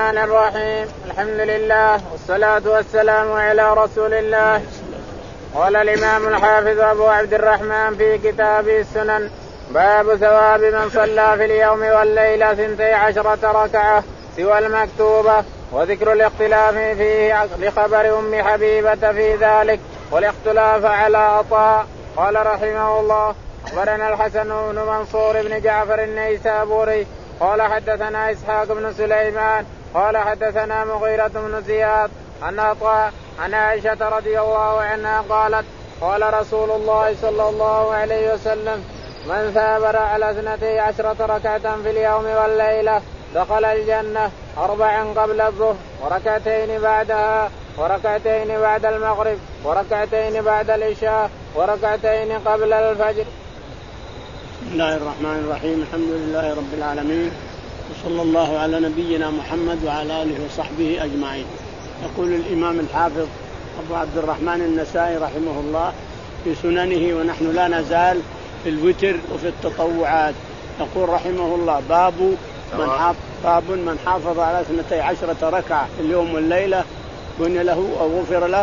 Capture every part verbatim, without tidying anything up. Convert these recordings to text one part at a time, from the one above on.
الرحمن الرحيم. الحمد لله والصلاة والسلام على رسول الله. قال الإمام الحافظ أبو عبد الرحمن في كتابه السنن: باب ثواب من صلى في اليوم والليلة ثنتي عشرة ركعة سوى المكتوبة، وذكر الاختلاف فيه لخبر أم حبيبة في ذلك والاختلاف على عطاء. قال رحمه الله: أخبرنا الحسن بن منصور بن جعفر النيسابوري قال حدثنا إسحاق بن سليمان قال حدثنا مغيرة بن زياد عن عطاء عن عائشة رضي الله عنها قالت: قال رسول الله صلى الله عليه وسلم: من ثابر على اثنتي عشرة ركعة في اليوم والليلة دخل الجنة، أربعا قبل الظهر وركعتين بعدها وركعتين بعد المغرب وركعتين بعد العشاء وركعتين قبل الفجر. بسم الله الرحمن الرحيم. الحمد لله رب العالمين، وصلى الله على نبينا محمد وعلى آله وصحبه أجمعين. يقول الإمام الحافظ أبو عبد الرحمن النسائي رحمه الله في سننه، ونحن لا نزال في الوتر وفي التطوعات. يقول رحمه الله: باب من حافظ, باب من حافظ على اثنتي عشرة ركعة في اليوم والليلة بني له أو غفر له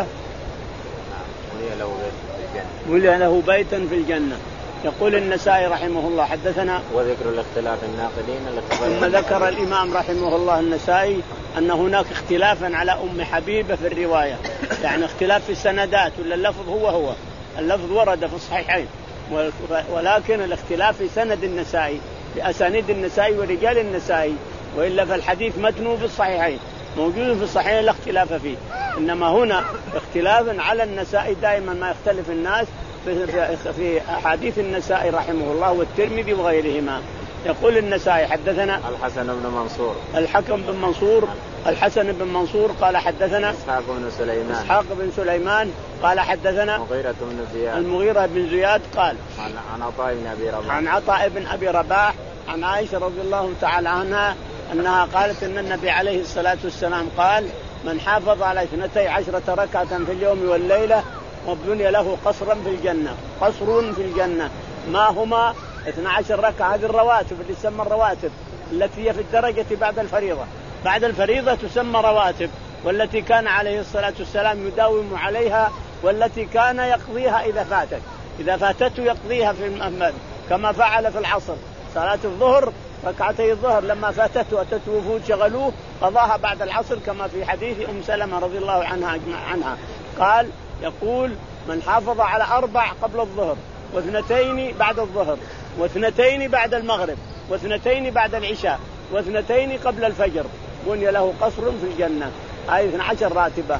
بني له بيتا في الجنة. يقول النسائي رحمه الله: حدثنا وذكر الاختلاف الناقلين. ثم ذكر الإمام رحمه الله النسائي أن هناك اختلافا على أم حبيبة في الرواية، يعني اختلاف في السندات، ولا اللفظ هو هو اللفظ ورد في الصحيحين، ولكن الاختلاف في سند النسائي، في أسانيد النسائي ورجال النسائي، وإلا فالحديث متنه في الصحيحين موجود في الصحيحين لا اختلاف فيه. إنما هنا اختلاف على النسائي، دائما ما يختلف الناس في أحاديث النسائي رحمه الله والترمذي وغيرهما. يقول النسائي: حدثنا الحسن بن منصور الحكم بن منصور الحسن بن منصور قال حدثنا إسحاق بن سليمان إسحاق بن سليمان قال حدثنا مغيرة بن زياد المغيرة بن زياد قال عن عطاء بن أبي رباح عن عطاء بن أبي رباح عن عائشة رضي الله تعالى عنها أنها قالت أن النبي عليه الصلاة والسلام قال: من حافظ على اثنتي عشرة ركعة في اليوم والليلة وبني له قصرا في الجنة. قصر في الجنة ما هما اثنتا عشرة ركعة، هذه الرواتب اللي تسمى الرواتب التي هي في الدرجة بعد الفريضة. بعد الفريضة تسمى رواتب، والتي كان عليه الصلاة والسلام يداوم عليها، والتي كان يقضيها إذا فاتت إذا فاتته يقضيها في المأمل، كما فعل في العصر صلاة الظهر ركعتي الظهر لما فاتته أتته وفود شغلوه قضاها بعد العصر، كما في حديث أم سلمة رضي الله عنها عنها قال يقول: من حافظ على أربع قبل الظهر واثنتين بعد الظهر واثنتين بعد المغرب واثنتين بعد العشاء واثنتين قبل الفجر بني له قصر في الجنة. هذه اثنتا عشرة راتبة: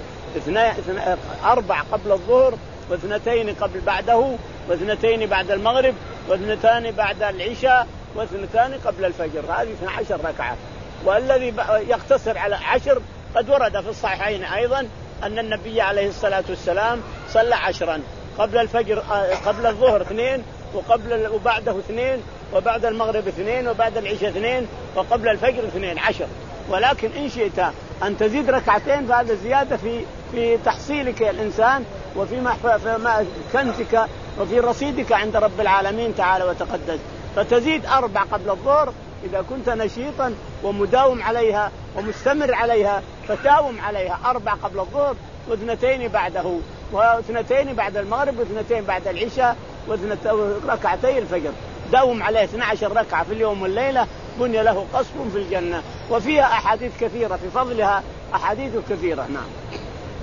أربع قبل الظهر واثنتين قبل بعده واثنتين بعد المغرب واثنتان بعد العشاء واثنتان قبل الفجر. هذه اثنتا عشرة ركعة. والذي يقتصر على عشر قد ورد في الصحيحين أيضا أن النبي عليه الصلاة والسلام صلى عشرا: قبل الفجر قبل الظهر اثنين، وقبل وبعده اثنين، وبعد المغرب اثنين، وبعد العشاء اثنين، وقبل الفجر اثنين، عشر. ولكن إن شئت أن تزيد ركعتين فهذا زيادة في في تحصيلك الإنسان، وفي كنزك وفي رصيدك عند رب العالمين تعالى وتقدس. فتزيد أربع قبل الظهر إذا كنت نشيطا ومداوم عليها ومستمر عليها، فتاوم عليها أربع قبل الظهر واثنتين بعده واثنتين بعد المغرب واثنتين بعد العشاء وركعتي الفجر. داوم عليه اثنتا عشرة ركعة في اليوم والليلة بني له قصر في الجنة. وفيها أحاديث كثيرة في فضلها، أحاديث كثيرة. نعم.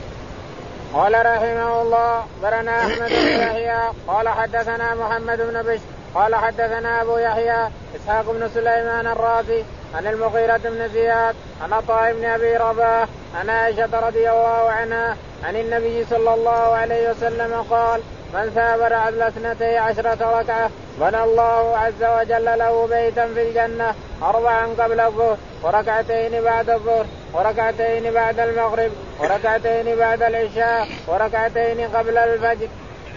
قال رحمه الله: برنا أحمد بن يحيى قال حدثنا محمد بن بشر قال حدثنا أبو يحيى إسحاق بن سليمان الرازي عن المغيرة بن زياد عن عطاء بن أبي رباح عن عائشة رضي الله عنها عن النبي صلى الله عليه وسلم قال: من ثابر على اثنتي عشرة ركعة بنى الله عز وجل له بيتا في الجنة، أربعا قبل الظهر وركعتين بعد الظهر وركعتين بعد المغرب وركعتين بعد العشاء وركعتين قبل الفجر.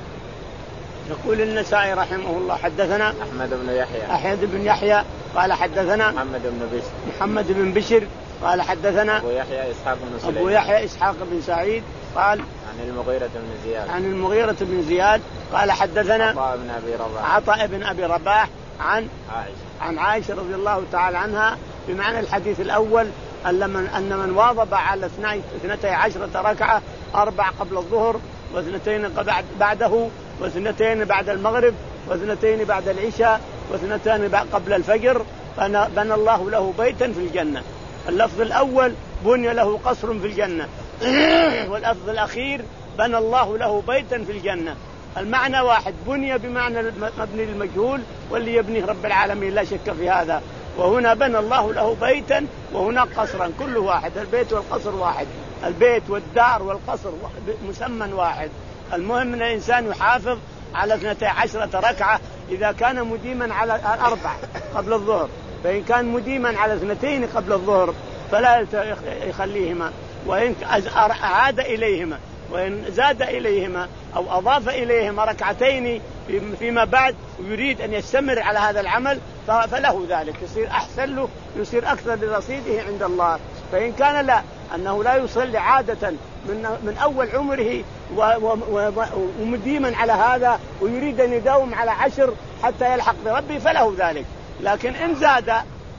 يقول النسائي رحمه الله: حدثنا أحمد بن يحيى أحمد بن يحيى قال حدثنا محمد بن بشر محمد بن بشر قال حدثنا أبو يحيى إسحاق بن سعيد أبو يحيى إسحاق بن سعيد قال عن المغيرة بن زياد عن المغيرة بن زياد قال حدثنا عطاء بن أبي رباح عطاء بن أبي رباح عن عائشة عن عائشة رضي الله تعالى عنها، بمعنى الحديث الأول أن من, أن من واظب على اثنتي عشرة ركعة أربع قبل الظهر واثنتين بعده واثنتين بعد المغرب واثنتين بعد العشاء واثنتين قبل الفجر بنى الله له بيتا في الجنة. اللفظ الأول بني له قصر في الجنة واللفظ الأخير بنى الله له بيتا في الجنة. المعنى واحد، بني بمعنى مبني للمجهول واللي يبنيه رب العالمين لا شك في هذا، وهنا بنى الله له بيتا وهنا قصرا، كل واحد، البيت والقصر واحد، البيت والدار والقصر مسمى واحد. المهم أن الإنسان يحافظ على اثنتي عشرة ركعة إذا كان مديما على الأربع قبل الظهر، فإن كان مديما على اثنتين قبل الظهر فلا يخليهما، وإن عاد إليهما وإن زاد إليهما أو أضاف إليهما ركعتين فيما بعد ويريد أن يستمر على هذا العمل فله ذلك، يصير أحسن له، يصير أكثر لرصيده عند الله. فإن كان لا أنه لا يصلي عادة من من أول عمره ومديما على هذا ويريد أن يداوم على عشر حتى يلحق بربه فله ذلك. لكن إن زاد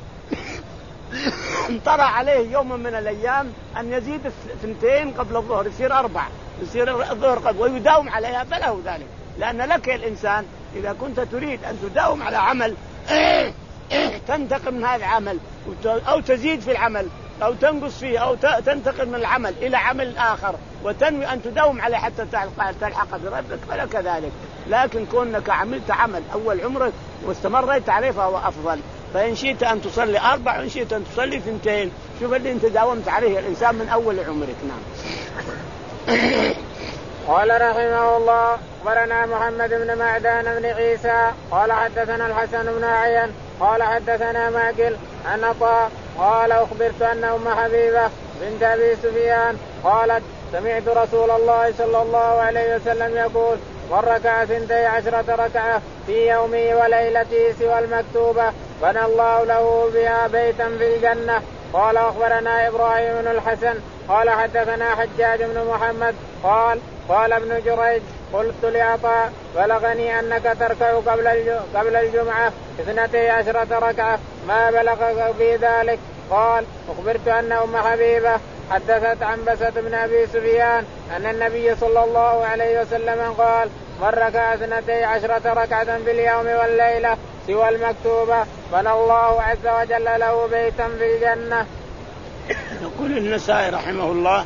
طرأ عليه يوم من الأيام أن يزيد اثنتين قبل الظهر يصير أربع، يصير الظهر قبل ويداوم عليها فله ذلك. لأن لك الإنسان إذا كنت تريد أن تداوم على عمل تنتقل من هذا العمل أو تزيد في العمل أو تنقص فيه أو تنتقل من العمل إلى عمل آخر وتنوي أن تداوم عليه حتى تلحق بربك فلك ذلك. لكن كونك عملت عمل أول عمرك واستمريت عليه فهو أفضل. فإن شئت أن تصلي أربع وإن شئت أن تصلي اثنتين، شوف اللي أنت داومت عليه الإنسان من أول عمرك. نعم. قال رحمه الله أخبرنا محمد بن معدان بن عيسى قال حدثنا الحسن بن أعين قال حدثنا ماكل عن عطاء قال أخبرت أن أم حبيبة بنت أبي سفيان قالت سمعت رسول الله صلى الله عليه وسلم يقول من ركع اثنتي عشرة ركعة في يومه وليلته سوى المكتوبة بنى الله له بها بيتا في الجنة. قال أخبرنا إبراهيم بن الحسن قال حدثنا حجاج بن محمد قال قال ابن جريج قلت لعطاء بلغني أنك تركع قبل قبل الجمعة اثنتي عشرة ركعة ما بلغك في ذلك؟ قال أخبرت أن أم حبيبة حدثت عن بسة بن أبي سفيان أن النبي صلى الله عليه وسلم قال من ركع اثنتي عشرة ركعة في اليوم والليلة سوى المكتوبة بنى الله عز وجل له بيتا في الجنة. يقول النسائي رحمه الله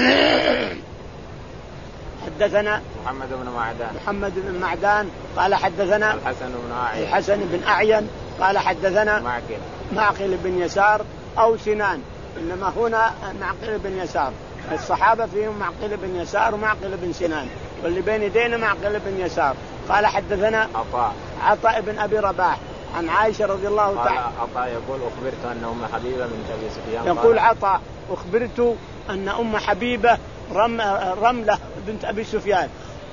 حدثنا محمد بن معدان محمد بن معدان قال حدثنا الحسن بن أعين الحسن بن أعين قال حدثنا معقل معقل بن يسار أو سنان، إنما هنا معقل بن يسار، الصحابة فيهم معقل بن يسار ومعقل بن سنان واللي بين يدينا معقل بن يسار. قال حدثنا عطاء عطاء بن أبي رباح عن عائشة رضي الله تعالى. عطاء يقول أخبرت أن أم حبيبة بنت أبي سفيان يقول عطاء أخبرت أن أم حبيبة رم رملة بنت أبي سفيان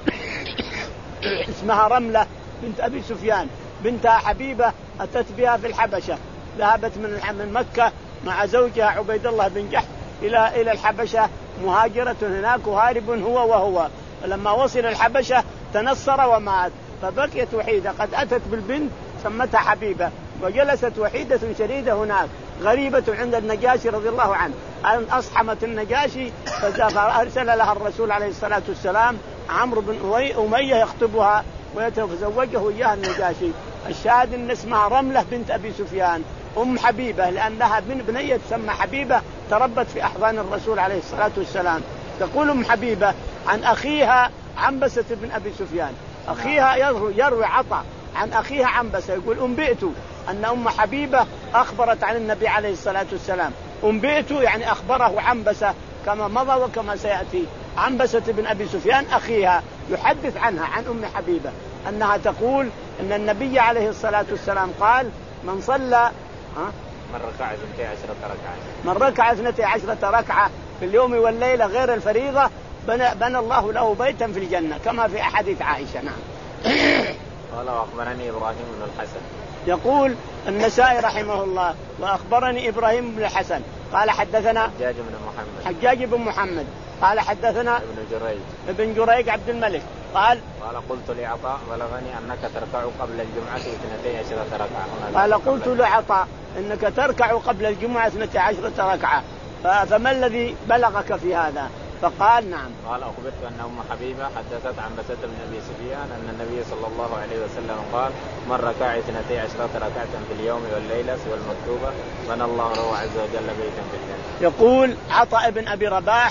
اسمها رملة بنت أبي سفيان بنتها حبيبة أتت بها في الحبشة، ذهبت من مكة مع زوجها عبيد الله بن جحش إلى إلى الحبشة مهاجرة هناك وهارب هو وهو. فلما وصل الحبشة تنصر ومات فبقيت وحيدة، قد أتت بالبنت سمتها حبيبة وجلست وحيدة شديدة هناك غريبة عند النجاشي رضي الله عنه. أن أصحمت النجاشي فأرسل لها الرسول عليه الصلاة والسلام عمرو بن أمية يخطبها ويتزوجه إياها النجاشي. الشاهد أن اسمها رملة بنت أبي سفيان أم حبيبة لأنها بنية تسمى حبيبة تربت في أحضان الرسول عليه الصلاة والسلام. تقول أم حبيبة عن أخيها عنبسة بن أبي سفيان، أخيها يروي, يروي عطاء عن أخيها عنبسة يقول أنبئت أن أم حبيبة أخبرت عن النبي عليه الصلاة والسلام. أنبئت يعني أخبره عنبسة كما مضى وكما سيأتي. عنبسة بن أبي سفيان أخيها يحدث عنها عن أم حبيبة أنها تقول أن النبي عليه الصلاة والسلام قال من صلى من ركع اثنتي عشرة ركعة من ركع اثنتي عشرة ركعة في اليوم والليلة غير الفريضة بنى, بنى الله له بيتا في الجنة كما في أحاديث عائشة. نعم. قال وأخبرني إبراهيم بن الحسن يقول النسائي رحمه الله وأخبرني إبراهيم بن الحسن قال حدثنا حجاج بن محمد حجاج بن محمد قال حدثنا ابن جريج ابن جريج عبد الملك قال قال قلت لعطاء بلغني أنك تركع قبل الجمعة اثنتي عشرة ركعة. قال قلت لعطاء إنك تركع قبل الجمعة اثنتي عشرة ركعة فما الذي بلغك في هذا؟ فقال نعم. قال أخبرت أن أم حبيبة حدثت عن بسة بن أبي سفيان أن النبي صلى الله عليه وسلم قال من ركع اثنتي عشرة ركعة في اليوم والليلة سوى المكتوبة بنى الله له عز وجل بيتا في الجنة. يقول عطاء بن أبي رباح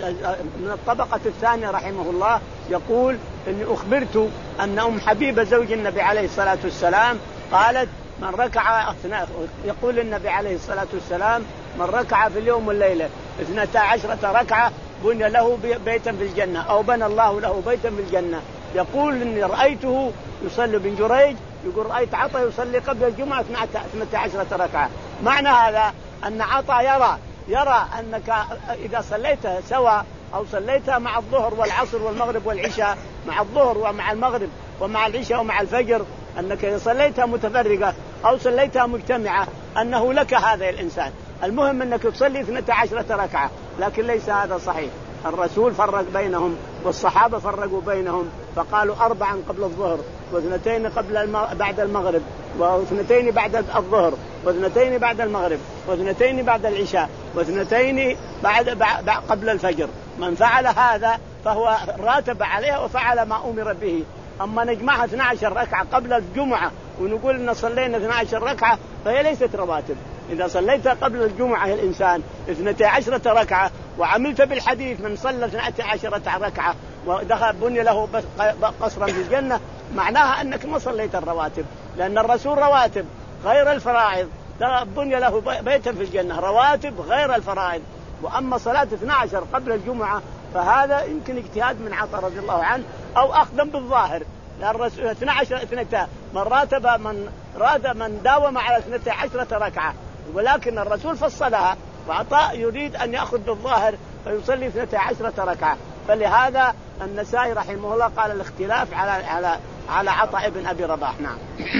من الطبقة الثانية رحمه الله يقول إني أخبرت أن أم حبيبة زوج النبي عليه الصلاة والسلام قالت من ركع يقول النبي عليه الصلاة والسلام من ركع في اليوم والليلة اثنتا عشرة ركعة بني له بيتا في الجنة أو بنى الله له بيتا في الجنة. يقول إني رأيته يصلي بن جريج يقول رأيت عطاء يصلي قبل الجمعة اثنتا عشرة ركعة. معنى هذا أن عطاء يرى يرى أنك إذا صليتها سوا أو صليتها مع الظهر والعصر والمغرب والعشاء مع الظهر ومع المغرب ومع العشاء ومع الفجر أنك إذا صليتها متفرقة أو صليتها مجتمعة أنه لك هذا الإنسان. المهم أنك تصلي اثنتا عشرة ركعة لكن ليس هذا صحيح. الرسول فرق بينهم والصحابة فرقوا بينهم فقالوا أربعا قبل الظهر واثنتين قبل الم... بعد المغرب واثنتين بعد الظهر واثنتين بعد المغرب واثنتين بعد العشاء واثنتين بعد... بعد قبل الفجر. من فعل هذا فهو راتب عليها وفعل ما أمر به. أما نجمعها اثنتا عشرة ركعة قبل الجمعة ونقول إن صلينا اثنتا عشرة ركعة فهي ليست رواتب. إذا صليت قبل الجمعة الإنسان اثنتا عشرة ركعة وعملت بالحديث من صلى اثنتا عشرة ركعة ودخل بني له قصرا في الجنة معناها أنك ما صليت الرواتب لأن الرسول رواتب غير الفرائض بني له بيتا في الجنة رواتب غير الفرائض. وأما صلاة اثنتا عشرة قبل الجمعة فهذا يمكن اجتهاد من عطاء رضي الله عنه أو أخذا بالظاهر لأن الرسول اثنتا عشرة اثنتا من راتب من راد من داوم على اثنتا عشرة ركعة ولكن الرسول فصلها وعطاء يريد أن يأخذ بالظاهر فيصلي اثنتا عشرة ركعة. فلهذا النسائي رحمه الله قال الاختلاف على على على عطاء بن أبي رباح. نعم.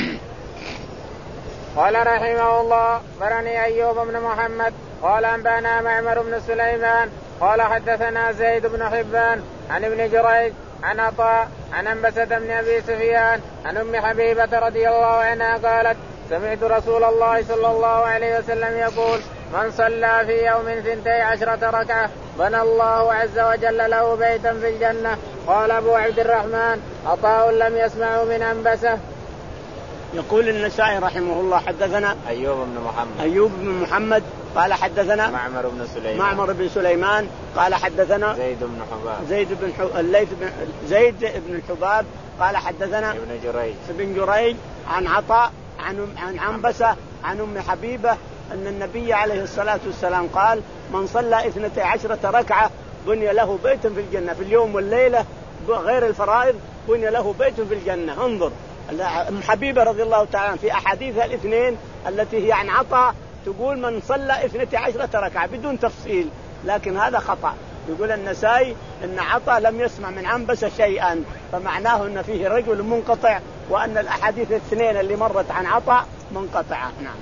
قال رحمه الله برني أيوب بن محمد قال أنبانا معمر بن سليمان قال حدثنا زيد بن حبان عن ابن جريج عن عطاء عن أنبسة بن أبي سفيان عن أم حبيبة رضي الله عنها قالت سمعت رسول الله صلى الله عليه وسلم يقول من صلى في يوم ثنتي عشرة ركعة بنى الله عز وجل له بيتا في الجنة. قال أبو عبد الرحمن عطاء لم يسمع من أنبسة. يقول النسائي رحمه الله حدثنا أيوب بن محمد أيوب بن محمد قال حدثنا معمر بن سليمان معمر بن سليمان قال حدثنا زيد بن حباب زيد بن ح... الليث بن زيد بن الحباب قال حدثنا ابن جريج ابن جريج عن عطاء عن عن عنبسة عن أم حبيبة أن النبي عليه الصلاة والسلام قال من صلى اثنتي عشرة ركعة بني له بيت في الجنة في اليوم والليلة غير الفرائض بني له بيت في الجنة. انظر أم حبيبة رضي الله تعالى في أحاديثها الاثنين التي هي عن عطاء تقول من صلى اثنتي عشرة ركعة بدون تفصيل لكن هذا خطأ. يقول النسائي أن عطاء لم يسمع من عنبسة شيئا فمعناه أن فيه رجل منقطع وأن الأحاديث الاثنين اللي مرت عن عطاء منقطعة. نعم.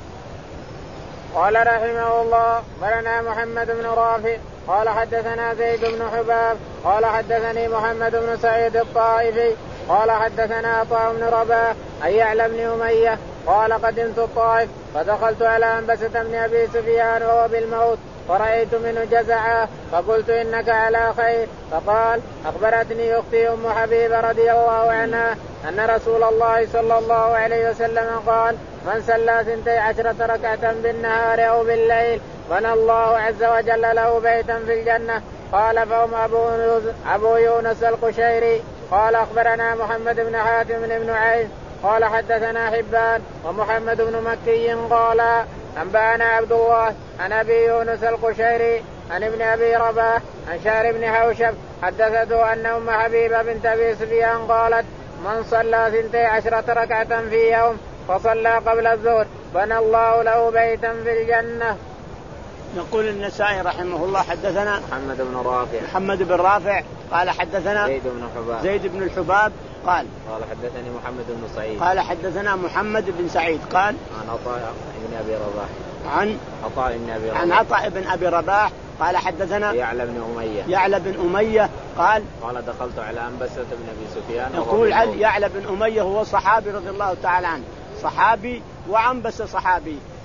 قال رحمه الله برنا محمد بن رافع قال حدثنا زيد بن حباب قال حدثني محمد بن سعيد الطائفي قال حدثنا عطاء بن رباح أن يعلى بن أمية قال قدمت الطائف فدخلت على أنبسة بن أبي سفيان وهو بالموت فرأيت منه جزعا فقلت إنك على خير فقال أخبرتني أختي أم حبيبة رضي الله عنها أن رسول الله صلى الله عليه وسلم قال من صلى ثنتي عشرة ركعة بالنهار أو بالليل بنى الله عز وجل له بيتا في الجنة. قال فهم أبو, أبو يونس القشيري قال أخبرنا محمد بن حاتم بن عيسى قال حدثنا حبان ومحمد بن مكي قال أنبأنا عبد الله عن أبي يونس القشيري عن ابن أبي رباح عن شهر بن حوشب حدثته أن أم حبيبة بنت أبي سفيان قالت من صلى ثنتي عشرة ركعة في يوم فصلى قبل الظهر بنى الله له بيتا في الجنة. يقول النسائي رحمه الله حدثنا محمد بن رافع محمد بن رافع قال حدثنا زيد بن حباب زيد بن الحباب قال قال حدثني محمد بن سعيد قال حدثنا محمد بن سعيد قال عن عطاء بن أبي رباح عن عطاء بن أبي رباح عن عطاء بن أبي رباح قال حدثنا يعلى بن أمية يعلى بن أمية قال قال دخلت على أنبسة بن أبي سفيان. يقول يعلى بن أمية هو صحابي رضي الله تعالى عنه صحابي وعنبسة صحابي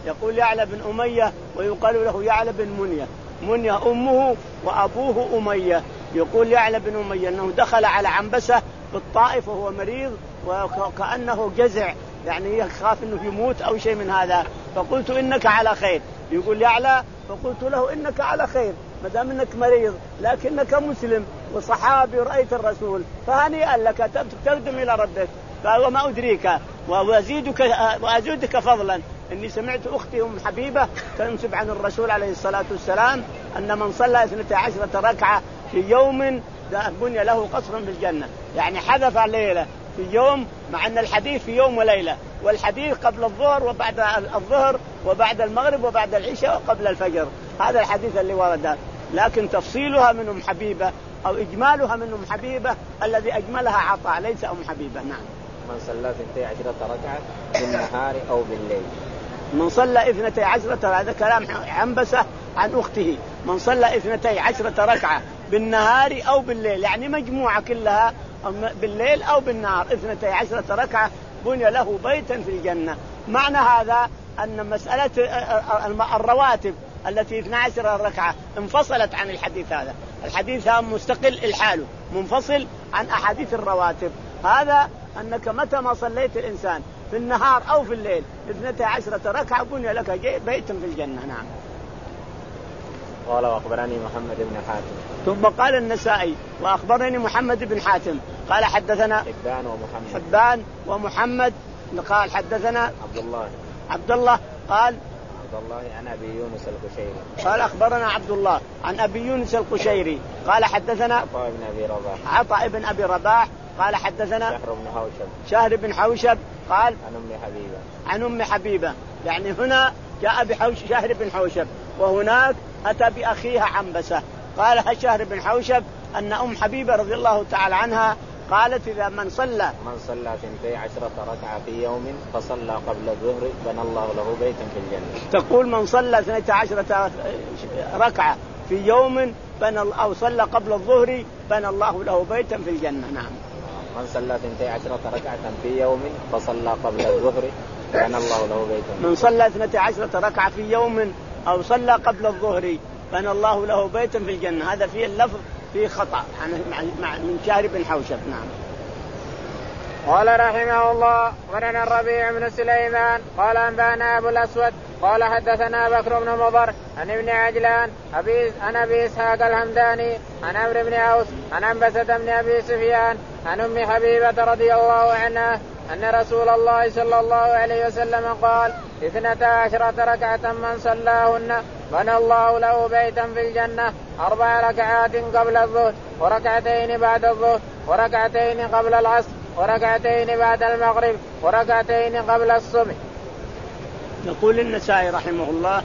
يقول يعلى بن أمية ويقال له يعلى بن منية. منية أمه وأبوه أمية. يقول يعلى بن أمية أنه دخل على عنبسة بالطائف وهو مريض وكأنه جزع، يعني يخاف أنه يموت أو شيء من هذا، فقلت إنك على خير. يقول يعلى فقلت له إنك على خير ما دام إنك مريض لكنك مسلم وصحابي رأيت الرسول، فهنيئا لك تقدم إلى ربك. وما أدريك وأزيدك وأزيدك فضلا إني سمعت أختي أم حبيبة تنسب عن الرسول عليه الصلاة والسلام أن من صلى اثنتي عشرة ركعة في يوم بني له قصر في الجنة، يعني حذف الليلة في يوم، مع أن الحديث في يوم وليلة، والحديث قبل الظهر وبعد الظهر وبعد المغرب وبعد العشاء وقبل الفجر، هذا الحديث اللي ورد. لكن تفصيلها من أم حبيبة أو إجمالها من أم حبيبة الذي أجملها عطاء ليس أم حبيبة. نعم. من صلى اثنتي عشرة ركعة بالنهار أو بالليل. من صلى اثنتي عشرة، هذا كلام عنبسة عن أخته، من صلى اثنتي عشرة ركعة بالنهار أو بالليل، يعني مجموعة كلها بالليل أو بالنهار، اثنتي عشرة ركعة بني له بيتا في الجنة. معنى هذا أن مسألة الرواتب التي اثنتي عشرة ركعة انفصلت عن الحديث هذا، الحديث هذا مستقل الحال منفصل عن أحاديث الرواتب. هذا أنك متى ما صليت الإنسان في النهار أو في الليل اثنتي عشرة ركعة بني لك بيت في الجنة. نعم. قال وأخبرني محمد بن حاتم. ثم قال النسائي وأخبرني محمد بن حاتم قال حدثنا حبان ومحمد. حبان ومحمد قال حدثنا عبد الله. عبد الله قال عبد الله عن أبي يونس القشيري قال أخبرنا عبد الله عن أبي يونس القشيري قال حدثنا عطاء بن أبي رباح. عطاء بن أبي رباح قال حدثنا شهر بن حوشب. شهر بن حوشب قال عن أم حبيبة. عن أم حبيبة، يعني هنا جاء بحوش شهر بن حوشب وهناك أتى بأخيها عنبسة. قال شهر بن حوشب أن أم حبيبة رضي الله تعالى عنها قالت إذا من صلى من صلى اثنتي عشرة ركعة في يوم فصلى قبل الظهر بنى الله له بيتا في الجنة. تقول من صلى اثنتي عشرة ركعة في يوم بنى أو صلى قبل الظهر بنى الله له بيتا في الجنة. نعم. من صلى اثنتي عشرة ركعة في يوم فصلى قبل الظهر بنى الله له بيتا. من صلى اثنتي عشرة ركعة في يوم أو صلى قبل الظهر بنى الله له بيتا في الجنة. هذا فيه اللفظ فيه خطأ من شهر بن حوشب. نعم. قال رحمه الله ورنا الربيع بن سليمان قال أنبانا أبو الأسود قال حدثنا بكر بن مضر عن ابن عجلان أبي عن أبي إسحاق الهمداني عن عمرو بن عوس عن عنبسة بن أبي سفيان عن أم حبيبة رضي الله عنها أن رسول الله صلى الله عليه وسلم قال اثنتا عشرة ركعة من صلاهن بنى الله له بيتا في الجنة، أربع ركعات قبل الظهر وركعتين بعد الظهر وركعتين قبل العصر وركعتين بعد المغرب وركعتين قبل الصبح. يقول النسائي رحمه الله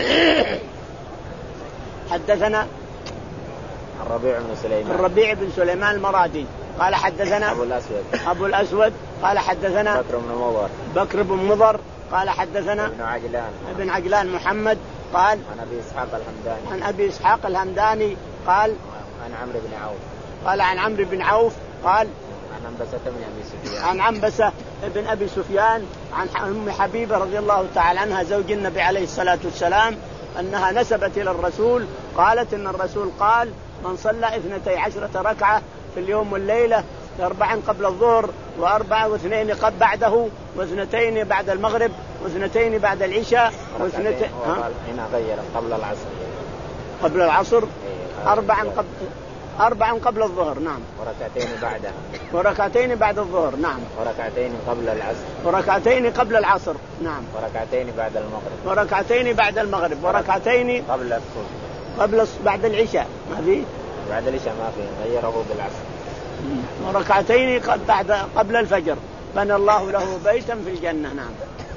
حدثنا الربيع بن سليمان الربيع بن سليمان المرادي قال حدثنا أبو الأسود أبو الأسود قال حدثنا بكر بن مضر بكر بن مضر قال حدثنا ابن عجلان ابن عجلان محمد قال عن أبي إسحاق الهمداني عن أبي إسحاق الهمداني قال عن عمرو بن عوف قال عن عمرو بن عوف قال عن عنبسة بن أبي سفيان عن عنبسة بن أبي سفيان عن أم حبيبة رضي الله تعالى عنها زوج النبي عليه الصلاة والسلام أنها نسبت إلى الرسول قالت إن الرسول قال من صلى اثنتي عشرة ركعة في اليوم والليلة أربعا قبل الظهر وأربعة واثنين قبل بعده واثنتين بعد المغرب واثنتين بعد العشاء واثنتين هنا غير قبل العصر قبل العصر أربعا قبل أربعا قبل الظهر. نعم. وركعتين بعدها وركعتين بعد الظهر. نعم. وركعتين قبل العصر وركعتين قبل العصر. نعم. وركعتين بعد المغرب وركعتين بعد المغرب وركعتين قبل الصبح قبل بعد العشاء. ما في بعد العشاء ما في غيره بالعصر. وركعتين بعد قبل الفجر بنى الله له بيتا في الجنة. نعم.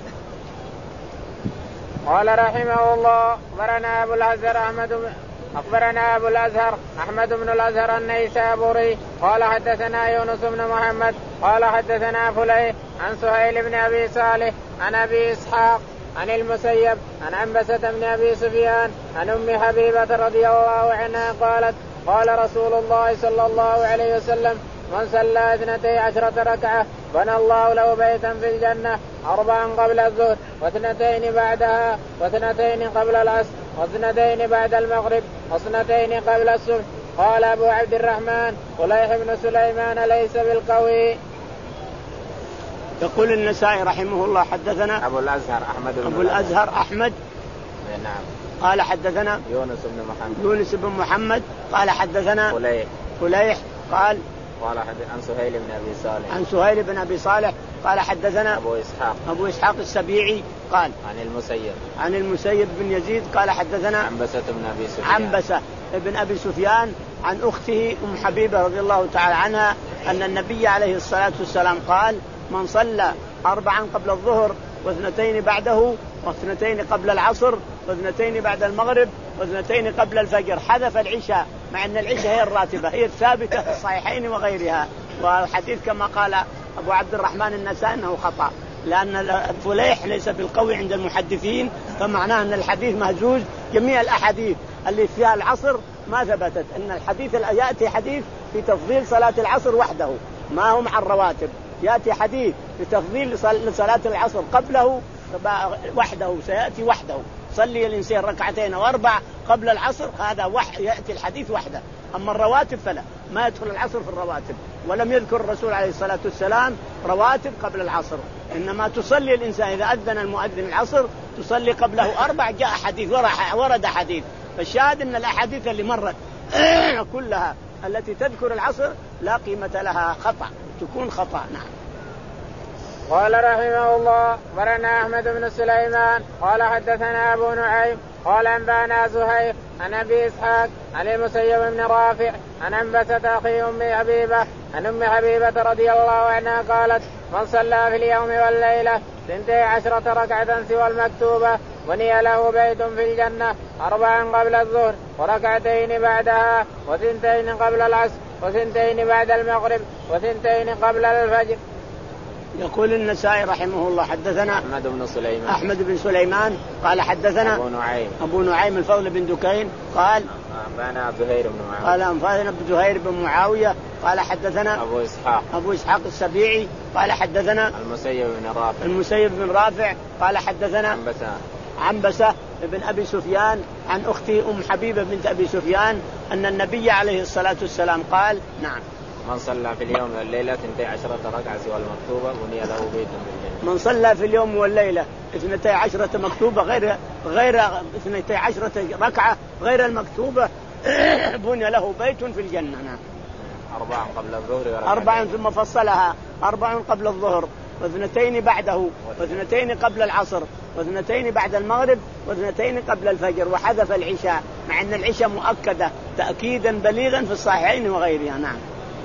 قال رحمه الله أخبرنا أبو الأزهر أحمد أخبرنا أبو الأزهر أحمد بن الأزهر النيسابوري قال حدثنا يونس بن محمد قال حدثنا فليح عن سهيل بن أبي صالح عن أبي إسحاق عن المسيب عن عنبسة بن أبي سفيان عن أم حبيبة رضي الله عنها قالت قال رسول الله صلى الله عليه وسلم من صلى اثنتي عشرة ركعة بنى الله له بيتا في الجنة، أربعا قبل الظهر واثنتين بعدها واثنتين قبل العصر واثنتين بعد المغرب واثنتين قبل الصبح. قال أبو عبد الرحمن فليح بن سليمان ليس بالقوي. يقول النسائي رحمه الله حدثنا أبو الأزهر أحمد أبو الأزهر أحمد نعم قال حدثنا يونس بن محمد يونس بن محمد قال حدثنا فليح فليح قال قال عن سهيل بن أبي صالح عن سهيل بن أبي صالح قال حدثنا أبو إسحاق أبو إسحاق السبيعي قال عن المسيب عن المسيب بن يزيد قال حدثنا عنبسة بن أبي سفيان عنبسة بن أبي سفيان عن أخته أم حبيبة رضي الله تعالى عنها أن النبي عليه الصلاة والسلام قال من صلى أربعا قبل الظهر واثنتين بعده واثنتين قبل العصر واثنتين بعد المغرب واثنتين قبل الفجر حذف العشاء، مع أن العشاء هي الراتبة هي الثابتة في الصحيحين وغيرها. والحديث كما قال أبو عبد الرحمن النسائي أنه خطأ، لأن فليح ليس بالقوي عند المحدثين، فمعناه أن الحديث مهزوز. جميع الأحاديث اللي فيها العصر ما ثبتت، أن الحديث يأتي حديث في تفضيل صلاة العصر وحده ما هم عن الرواتب، يأتي حديث بتفضيل لصلاة العصر قبله وحده سيأتي وحده. صلي الإنسان ركعتين وأربع قبل العصر هذا وح... يأتي الحديث وحده. أما الرواتب فلا، ما يدخل العصر في الرواتب، ولم يذكر الرسول عليه الصلاة والسلام رواتب قبل العصر، إنما تصلي الإنسان إذا أذن المؤذن العصر تصلي قبله أربع. جاء حديث ورد حديث، فالشاهد أن الأحاديث اللي مرت كلها التي تذكر العصر لا قيمة لها، خطأ تكون خطأ. نعم. قال رحمه الله برنا أحمد بن سليمان قال حدثنا أبو نعيم قال أنبانا زهير عن أبي إسحاق عن المسيب بن رافع عن أنبسة أخي أم حبيبة عن أم حبيبة رضي الله عنها قالت من صلى في اليوم والليلة ثنتي عشرة ركعة سوى المكتوبة بني له بيت في الجنة أربعا قبل الظهر وركعتين بعدها وثنتين قبل العصر وثنتين بعد المغرب وثنتين قبل الفجر. يقول النسائي رحمه الله حدثنا أحمد بن سليمان أحمد بن سليمان قال حدثنا أبو نعيم أبو نعيم الفضل بن دكين قال أنبانا زهير بن معاوية قال أنبانا زهير بن معاوية قال حدثنا أبو إسحاق أبو إسحاق السبيعي قال حدثنا المسيب بن رافع المسيب بن رافع قال حدثنا عنبسة عنبسة بن أبي سفيان عن أخته أم حبيبة بنت أبي سفيان أن النبي عليه الصلاة والسلام قال نعم من صلى في اليوم والليلة اثنتي عشرة ركعة سوى المكتوبة بني له بيت في الجنة. من صلى في اليوم والليلة اثنتي عشرة مكتوبة غير غير اثنتي عشرة ركعة غير المكتوبة بني له بيت في الجنة. نعم. أربع قبل الظهر أربع ثم فصلها أربع قبل الظهر واثنتين بعده واثنتين قبل العصر واثنتين بعد المغرب واثنتين قبل الفجر وحذف العشاء، مع أن العشاء مؤكدة تأكيدا بليغا في الصحيحين وغيرها. نعم.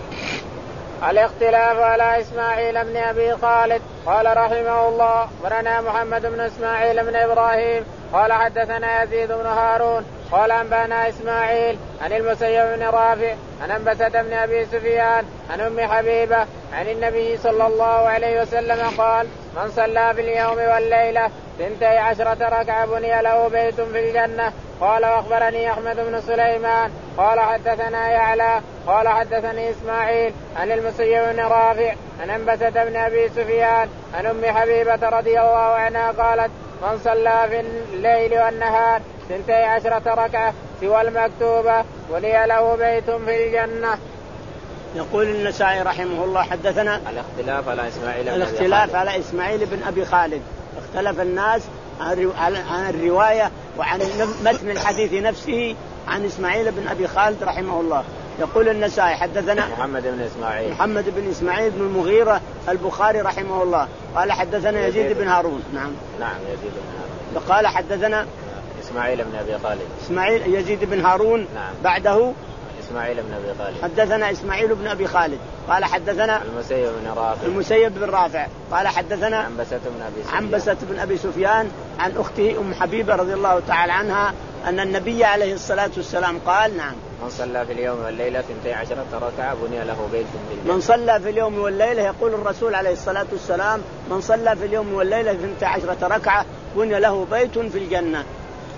الاختلاف على إسماعيل بن أبي خالد قال رحمه الله برنا محمد بن إسماعيل بن إبراهيم قال حدثنا يزيد بن هارون قال أنبانا إسماعيل عن المسيب بن رافع عن أنبسة بن أبي سفيان عن أم حبيبة عن النبي صلى الله عليه وسلم قال من صلى في اليوم والليلة ثنتي عشرة ركعة بني له بيت في الجنة. قال واخبرني أحمد بن سليمان قال حدثنا يعلى قال حدثني إسماعيل عن المسيب بن رافع عن أنبسة بن أبي سفيان عن أم حبيبة رضي الله عنها قالت من صلى في الليل والنهار ثنتي عشرة ركعة سوى المكتوبة بني له بيت في الجنة. يقول النسائي رحمه الله حدثنا الاختلاف على إسماعيل بن الاختلاف على إسماعيل بن أبي خالد. اختلف الناس عن الرواية وعن متن الحديث نفسه عن إسماعيل بن أبي خالد رحمه الله. يقول النسائي حدثنا محمد بن إسماعيل محمد بن إسماعيل بن المغيرة البخاري رحمه الله قال حدثنا يزيد بن هارون. نعم نعم يزيد بن هارون قال حدثنا إسماعيل بن أبي خالد إسماعيل يزيد بن هارون. نعم. بعده إسماعيل بن أبي خالد حدثنا إسماعيل بن أبي خالد قال حدثنا المسيب بن رافع المسيب بن رافع قال حدثنا عنبسة بن أبي سفيان عنبسة بن أبي سفيان عن أخته أم حبيبة رضي الله تعالى عنها أن النبي عليه الصلاة والسلام قال نعم من صلى في اليوم والليلة ثنتي عشرة ركعة بني له بيت في الجنة. من صلى في اليوم والليلة يقول الرسول عليه الصلاة والسلام من صلى في اليوم والليلة ثنتي عشرة ركعة بني له بيت في الجنة.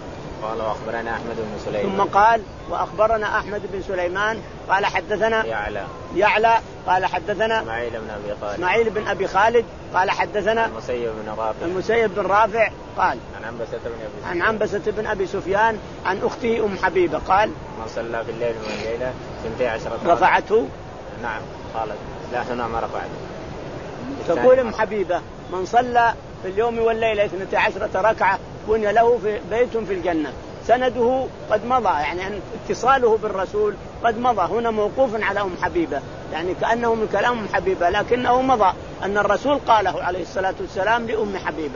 قال وأخبرنا أحمد بن سليمان. ثم قال وأخبرنا أحمد بن سليمان قال حدثنا يعلى يعلى قال حدثنا إسماعيل بن أبي خالد إسماعيل بن أبي خالد قال حدثنا المسيب بن رافع المسيب بن رافع قال عن عنبسة بن أبي عن عنبسة بن أبي سفيان عن أخته أم حبيبة قال من صلى في الليل والليلة ثنتي عشرة رفعته. نعم قالت لا هنا ما رفعته. تقول أم حبيبة من صلى في اليوم والليلة اثنتي عشرة ركعة بني له في بيت في الجنة. سنده قد مضى يعني أن اتصاله بالرسول قد مضى، هنا موقوف على أم حبيبة يعني كأنه من كلام أم حبيبة لكنه مضى أن الرسول قاله عليه الصلاة والسلام لأم حبيبة.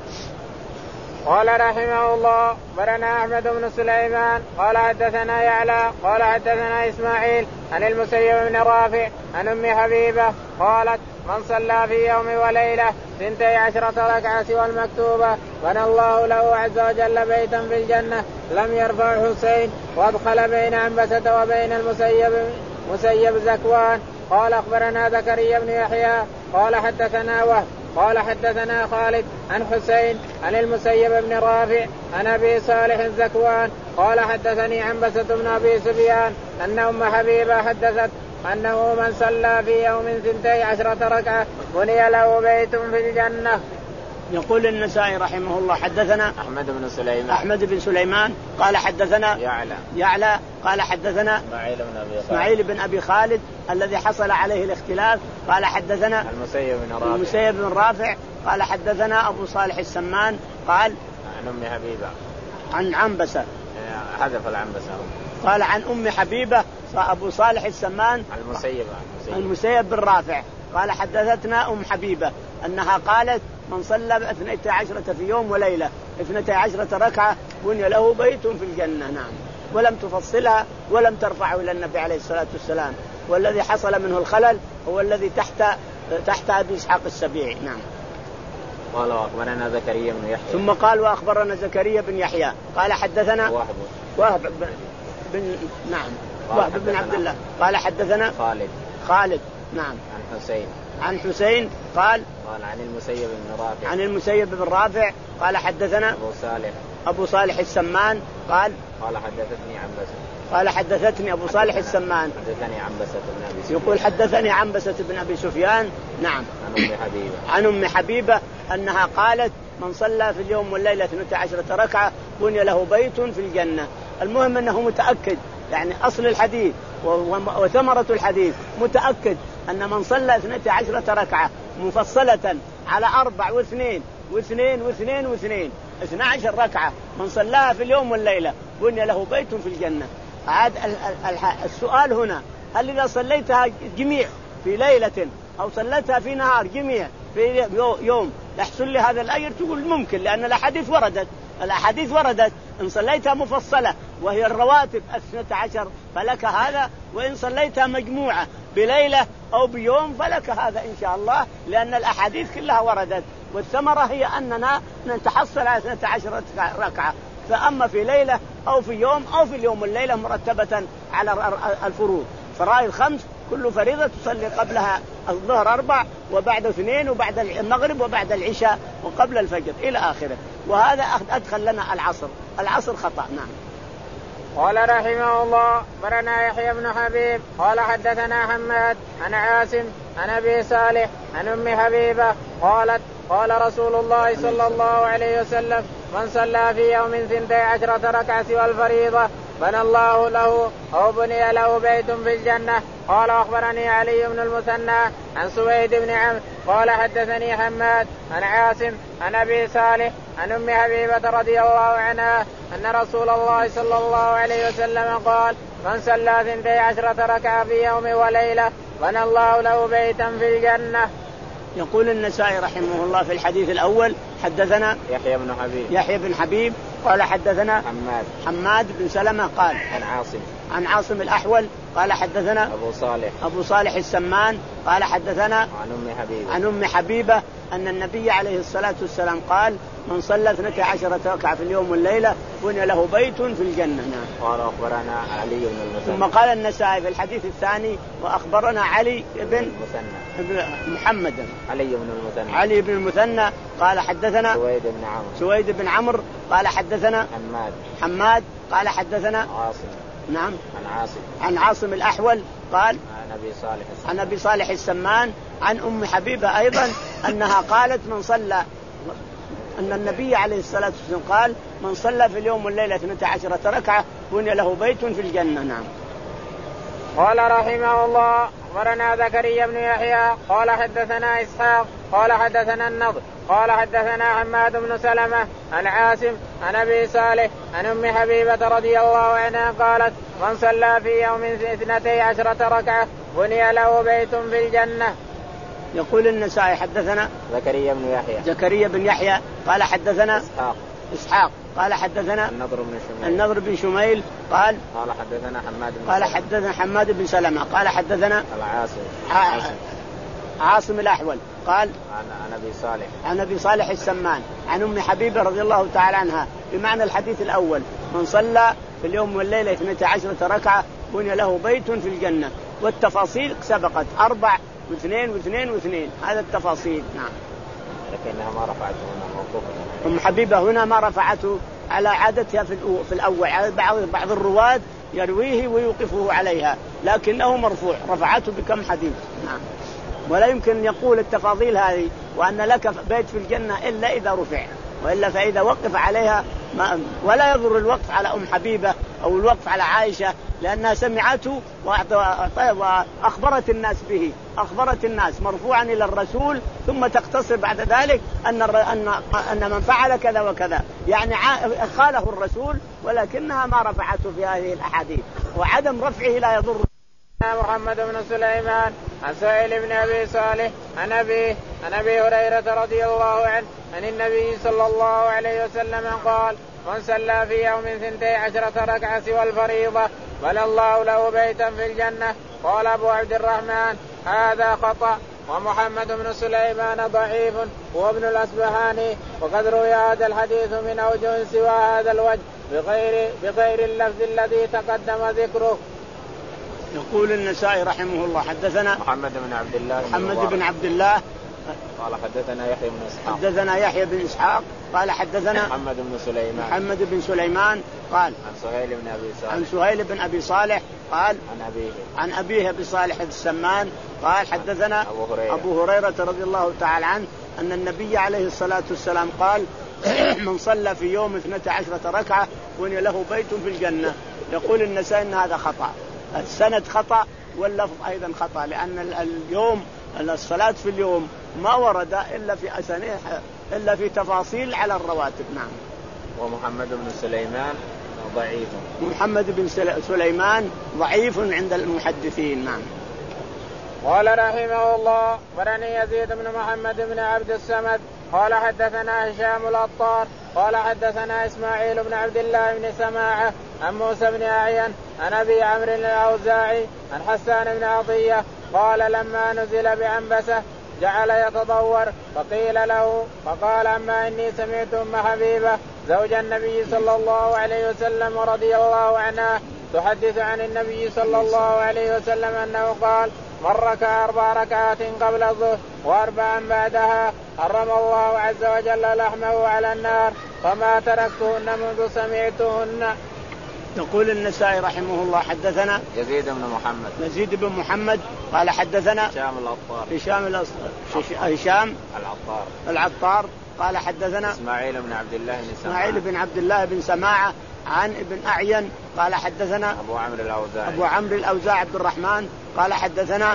قال رحمه الله برنا أحمد بن سليمان قال حدثنا يعلى قال حدثنا إسماعيل عن المسيب بن رافع عن أم حبيبة قالت من صلى في يوم وليلة ثنتي عشرة ركعة والمكتوبة بنى الله له عز وجل بيتا في الجنة لم يرفع حسين وادخل بين عنبسة وبين المسيب مسيب زكوان. قال أخبرنا زكريا بن يحيى قال حدثنا وهب قال حدثنا خالد عن حسين عن المسيب بن رافع عن أبي صالح الزكوان قال حدثني عنبسة بن أبي سفيان أن أم حبيبة حدثت أنه من صلى في يوم ثنتي عشرة ركعة بني له بيت في الجنة. يقول النسائي رحمه الله حدثنا أحمد بن سليمان أحمد بن سليمان قال حدثنا يعلى يعلى قال حدثنا إسماعيل بن أبي خالد إسماعيل بن أبي خالد الذي حصل عليه الاختلاف قال حدثنا المسيب بن رافع المسيب بن رافع قال حدثنا أبو صالح السمان قال عن أم حبيبة عن عنبسة حذف العنبسة قال عن أم حبيبة أبو صالح السمان المسيب المسيب بن رافع قال حدثتنا أم حبيبة أنها قالت من صلى اثنتي عشرة في يوم وليلة اثنتي عشرة ركعة بني له بيت في الجنة. نعم ولم تفصلها ولم ترفعه إلى النبي عليه الصلاة والسلام والذي حصل منه الخلل هو الذي تحت تحت أبي إسحاق السبيعي. نعم. قال وأخبرنا زكريا بن يحيى ثم قال وأخبرنا زكريا بن يحيى قال حدثنا وهب وهب بن, بن نعم وهب بن عبد الله قال حدثنا خالد خالد نعم عن حسين عن حسين قال قال عن المسيب بن رافع عن المسيب بن رافع قال حدثنا أبو صالح أبو صالح السمان قال قال حدثتني عنبسة قال حدثتني أبو صالح السمان حدثني عنبسة بن أبي سفيان يقول حدثني عنبسة بن أبي سفيان. نعم عن أم حبيبة عن أم حبيبة أنها قالت من صلى في اليوم والليلة اثنتي عشرة ركعة بني له بيت في الجنة. المهم أنه متأكد يعني أصل الحديث وثمرة الحديث متأكد أن من صلى اثنتي عشرة ركعة مفصلة على أربع واثنين واثنين واثنين واثنين اثنى عشر ركعة من صلاها في اليوم والليلة بني له بيت في الجنة. عاد السؤال هنا هل إذا صليتها جميع في ليلة أو صليتها في نهار جميع في يوم يحصل لي هذا الأجر؟ تقول ممكن لأن الأحاديث وردت الأحاديث وردت إن صليتها مفصلة وهي الرواتب اثنتا عشر فلك هذا، وإن صليتها مجموعة بليلة أو بيوم فلك هذا إن شاء الله لأن الأحاديث كلها وردت. والثمرة هي أننا نتحصل على اثنتا عشر ركعة فأما في ليلة أو في يوم أو في اليوم والليلة مرتبة على الفروض فرائض خمس كل فريضة تصلي قبلها الظهر أربع وبعد اثنين وبعد المغرب وبعد العشاء وقبل الفجر إلى آخره. وهذا أدخل لنا العصر العصر خطأ. نعم. قال رحمه الله برنا يحيى بن حبيب قال حدثنا حماد عن عاصم عن أبي صالح عن أم حبيبة قالت قال رسول الله صلى الله عليه وسلم من صلى في يوم ثنتي عشرة ركعة والفريضة بنى الله له أو بني له بيت في الجنة. قال أخبرني علي بن المثنى عن سويد بن عمرو قال حدثني حماد عن عاصم عن أبي صالح عن أم حبيبة رضي الله عنها أن رسول الله صلى الله عليه وسلم قال من صلى ثنتي عشرة ركعة في يوم وليلة بنى الله له بيتا في الجنة. يقول النسائي رحمه الله في الحديث الأول حدثنا يحيى بن حبيب يحيى بن حبيب قال حدثنا حماد حماد بن سلمة قال عن عاصم عن عاصم الأحول قال حدثنا أبو صالح أبو صالح السمان قال حدثنا عن أم حبيبة عن أم حبيبة أن النبي عليه الصلاة والسلام قال من صلى اثنتي عشرة ركعة في اليوم والليلة بني له بيت في الجنة. نعم. قال أخبرنا علي بن المثنى ثم قال النسائي في الحديث الثاني وأخبرنا علي بن محمد علي بن المثنى علي بن المثنى قال حدثنا سويد بن عمرو سويد بن عمرو قال حدثنا حماد حماد قال حدثنا عاصم نعم عن عاصم عن عاصم الأحول قال عن أبي صالح عن أبي صالح السمان عن أم حبيبة أيضا أنها قالت من صلى أن النبي عليه الصلاة والسلام قال من صلى في اليوم والليلة اثنتا عشرة ركعة بني له بيت في الجنة. نعم. قال رحمه الله أخبرنا زكريا بن يحيى قال حدثنا إسحاق قال حدثنا النضر قال حدثنا حماد بن سلمة عن عاصم عن أبي صالح عن أم حبيبة رضي الله عنها قالت من صلى في يوم اثنتي عشرة ركعة بني له بيت في الجنة. يقول النسائي حدثنا زكريا بن يحيى زكريا بن يحيى قال حدثنا إسحاق إسحاق قال حدثنا النضر بن شميل النضر بن شميل قال قال حدثنا حماد بن قال سلمة حدثنا حماد بن سلمة قال حدثنا العاصم عاصم, عاصم الأحول قال عن عن أبي صالح عن أبي صالح السمان عن أم حبيبة رضي الله تعالى عنها بمعنى الحديث الأول من صلى في اليوم والليلة اثنتا عشرة ركعة بني له بيت في الجنة. والتفاصيل سبقت أربع واثنين واثنين واثنين هذا التفاصيل. نعم. لكنها ما رفعته هنا موقوفا. أم حبيبة هنا ما رفعته على عادتها في في الأول بعض بعض الرواة يرويه ويوقفه عليها لكنه مرفوع رفعته بكم حديث. نعم. ولا يمكن يقول التفاصيل هذه وأن لك بيت في الجنة إلا إذا رفع وإلا فإذا وقف عليها ما ولا يضر الوقف على أم حبيبة أو الوقف على عائشة لأنها سمعته وأخبرت الناس به أخبرت الناس مرفوعا إلى الرسول ثم تقتصر بعد ذلك أن أن أن من فعل كذا وكذا يعني خاله الرسول ولكنها ما رفعته في هذه الأحاديث وعدم رفعه لا يضر. محمد بن سليمان عن سهيل بن أبي صالح عن أبي عن أبي هريرة رضي الله عنه عن النبي صلى الله عليه وسلم قال من صلى في يوم ثنتي عشرة ركعة سوى الفريضة بنى الله له بيتا في الجنة. قال أبو عبد الرحمن هذا خطأ ومحمد بن سليمان ضعيف هو ابن الأصبهاني وقد روي هذا الحديث من أوجه سوى هذا الوجه بغير بغير اللفظ الذي تقدم ذكره. يقول النسائي رحمه الله حدثنا محمد بن عبد الله محمد بن عبد الله قال حدثنا يحيى بن إسحاق حدثنا يحيى بن إسحاق قال حدثنا محمد بن سليمان محمد بن سليمان قال عن سهيل بن أبي صالح عن سهيل بن أبي صالح قال عن أبيه عن أبيه أبي صالح السمان قال حدثنا أبو هريرة, أبو هريرة رضي الله تعالى عنه أن النبي عليه الصلاة والسلام قال من صلى في يوم اثنتا عشرة ركعة بني له بيت في الجنة. يقول النسائي أن هذا خطأ السند خطأ واللفظ أيضا خطأ لأن اليوم الصلاة في اليوم ما ورد إلا في أسانيد إلا في تفاصيل على الرواتب. نعم. ومحمد بن سليمان ضعيف محمد بن سليمان ضعيف عند المحدثين. نعم. قال رحمه الله برني يزيد بن محمد بن عبد الصمد قال حدثنا هشام العطار قال حدثنا إسماعيل بن عبد الله بن سماعة عن موسى بن أعين عن أبي عمرو الأوزاعي عن حسان بن عطية قال لما نزل بعنبسة جعل يتضور فقيل له فقال أما إني سمعت أم حبيبة زوج النبي صلى الله عليه وسلم رضي الله عنها تحدث عن النبي صلى الله عليه وسلم أنه قال من ركع أربع ركعات قبل الظهر وأربعا بعدها حرم الله عز وجل لحمه على النار فما تركتهن منذ سمعتهن. يقول النسائي رحمه الله حدثنا يزيد بن محمد يزيد بن محمد قال حدثنا هشام العطار هشام هشام العطار العطار قال حدثنا إسماعيل بن عبد الله بن سماعة إسماعيل بن عبد الله بن سماعة عن ابن أعين قال حدثنا أبو عمرو الأوزاعي أبو عمرو الأوزاعي عبد الرحمن قال حدثنا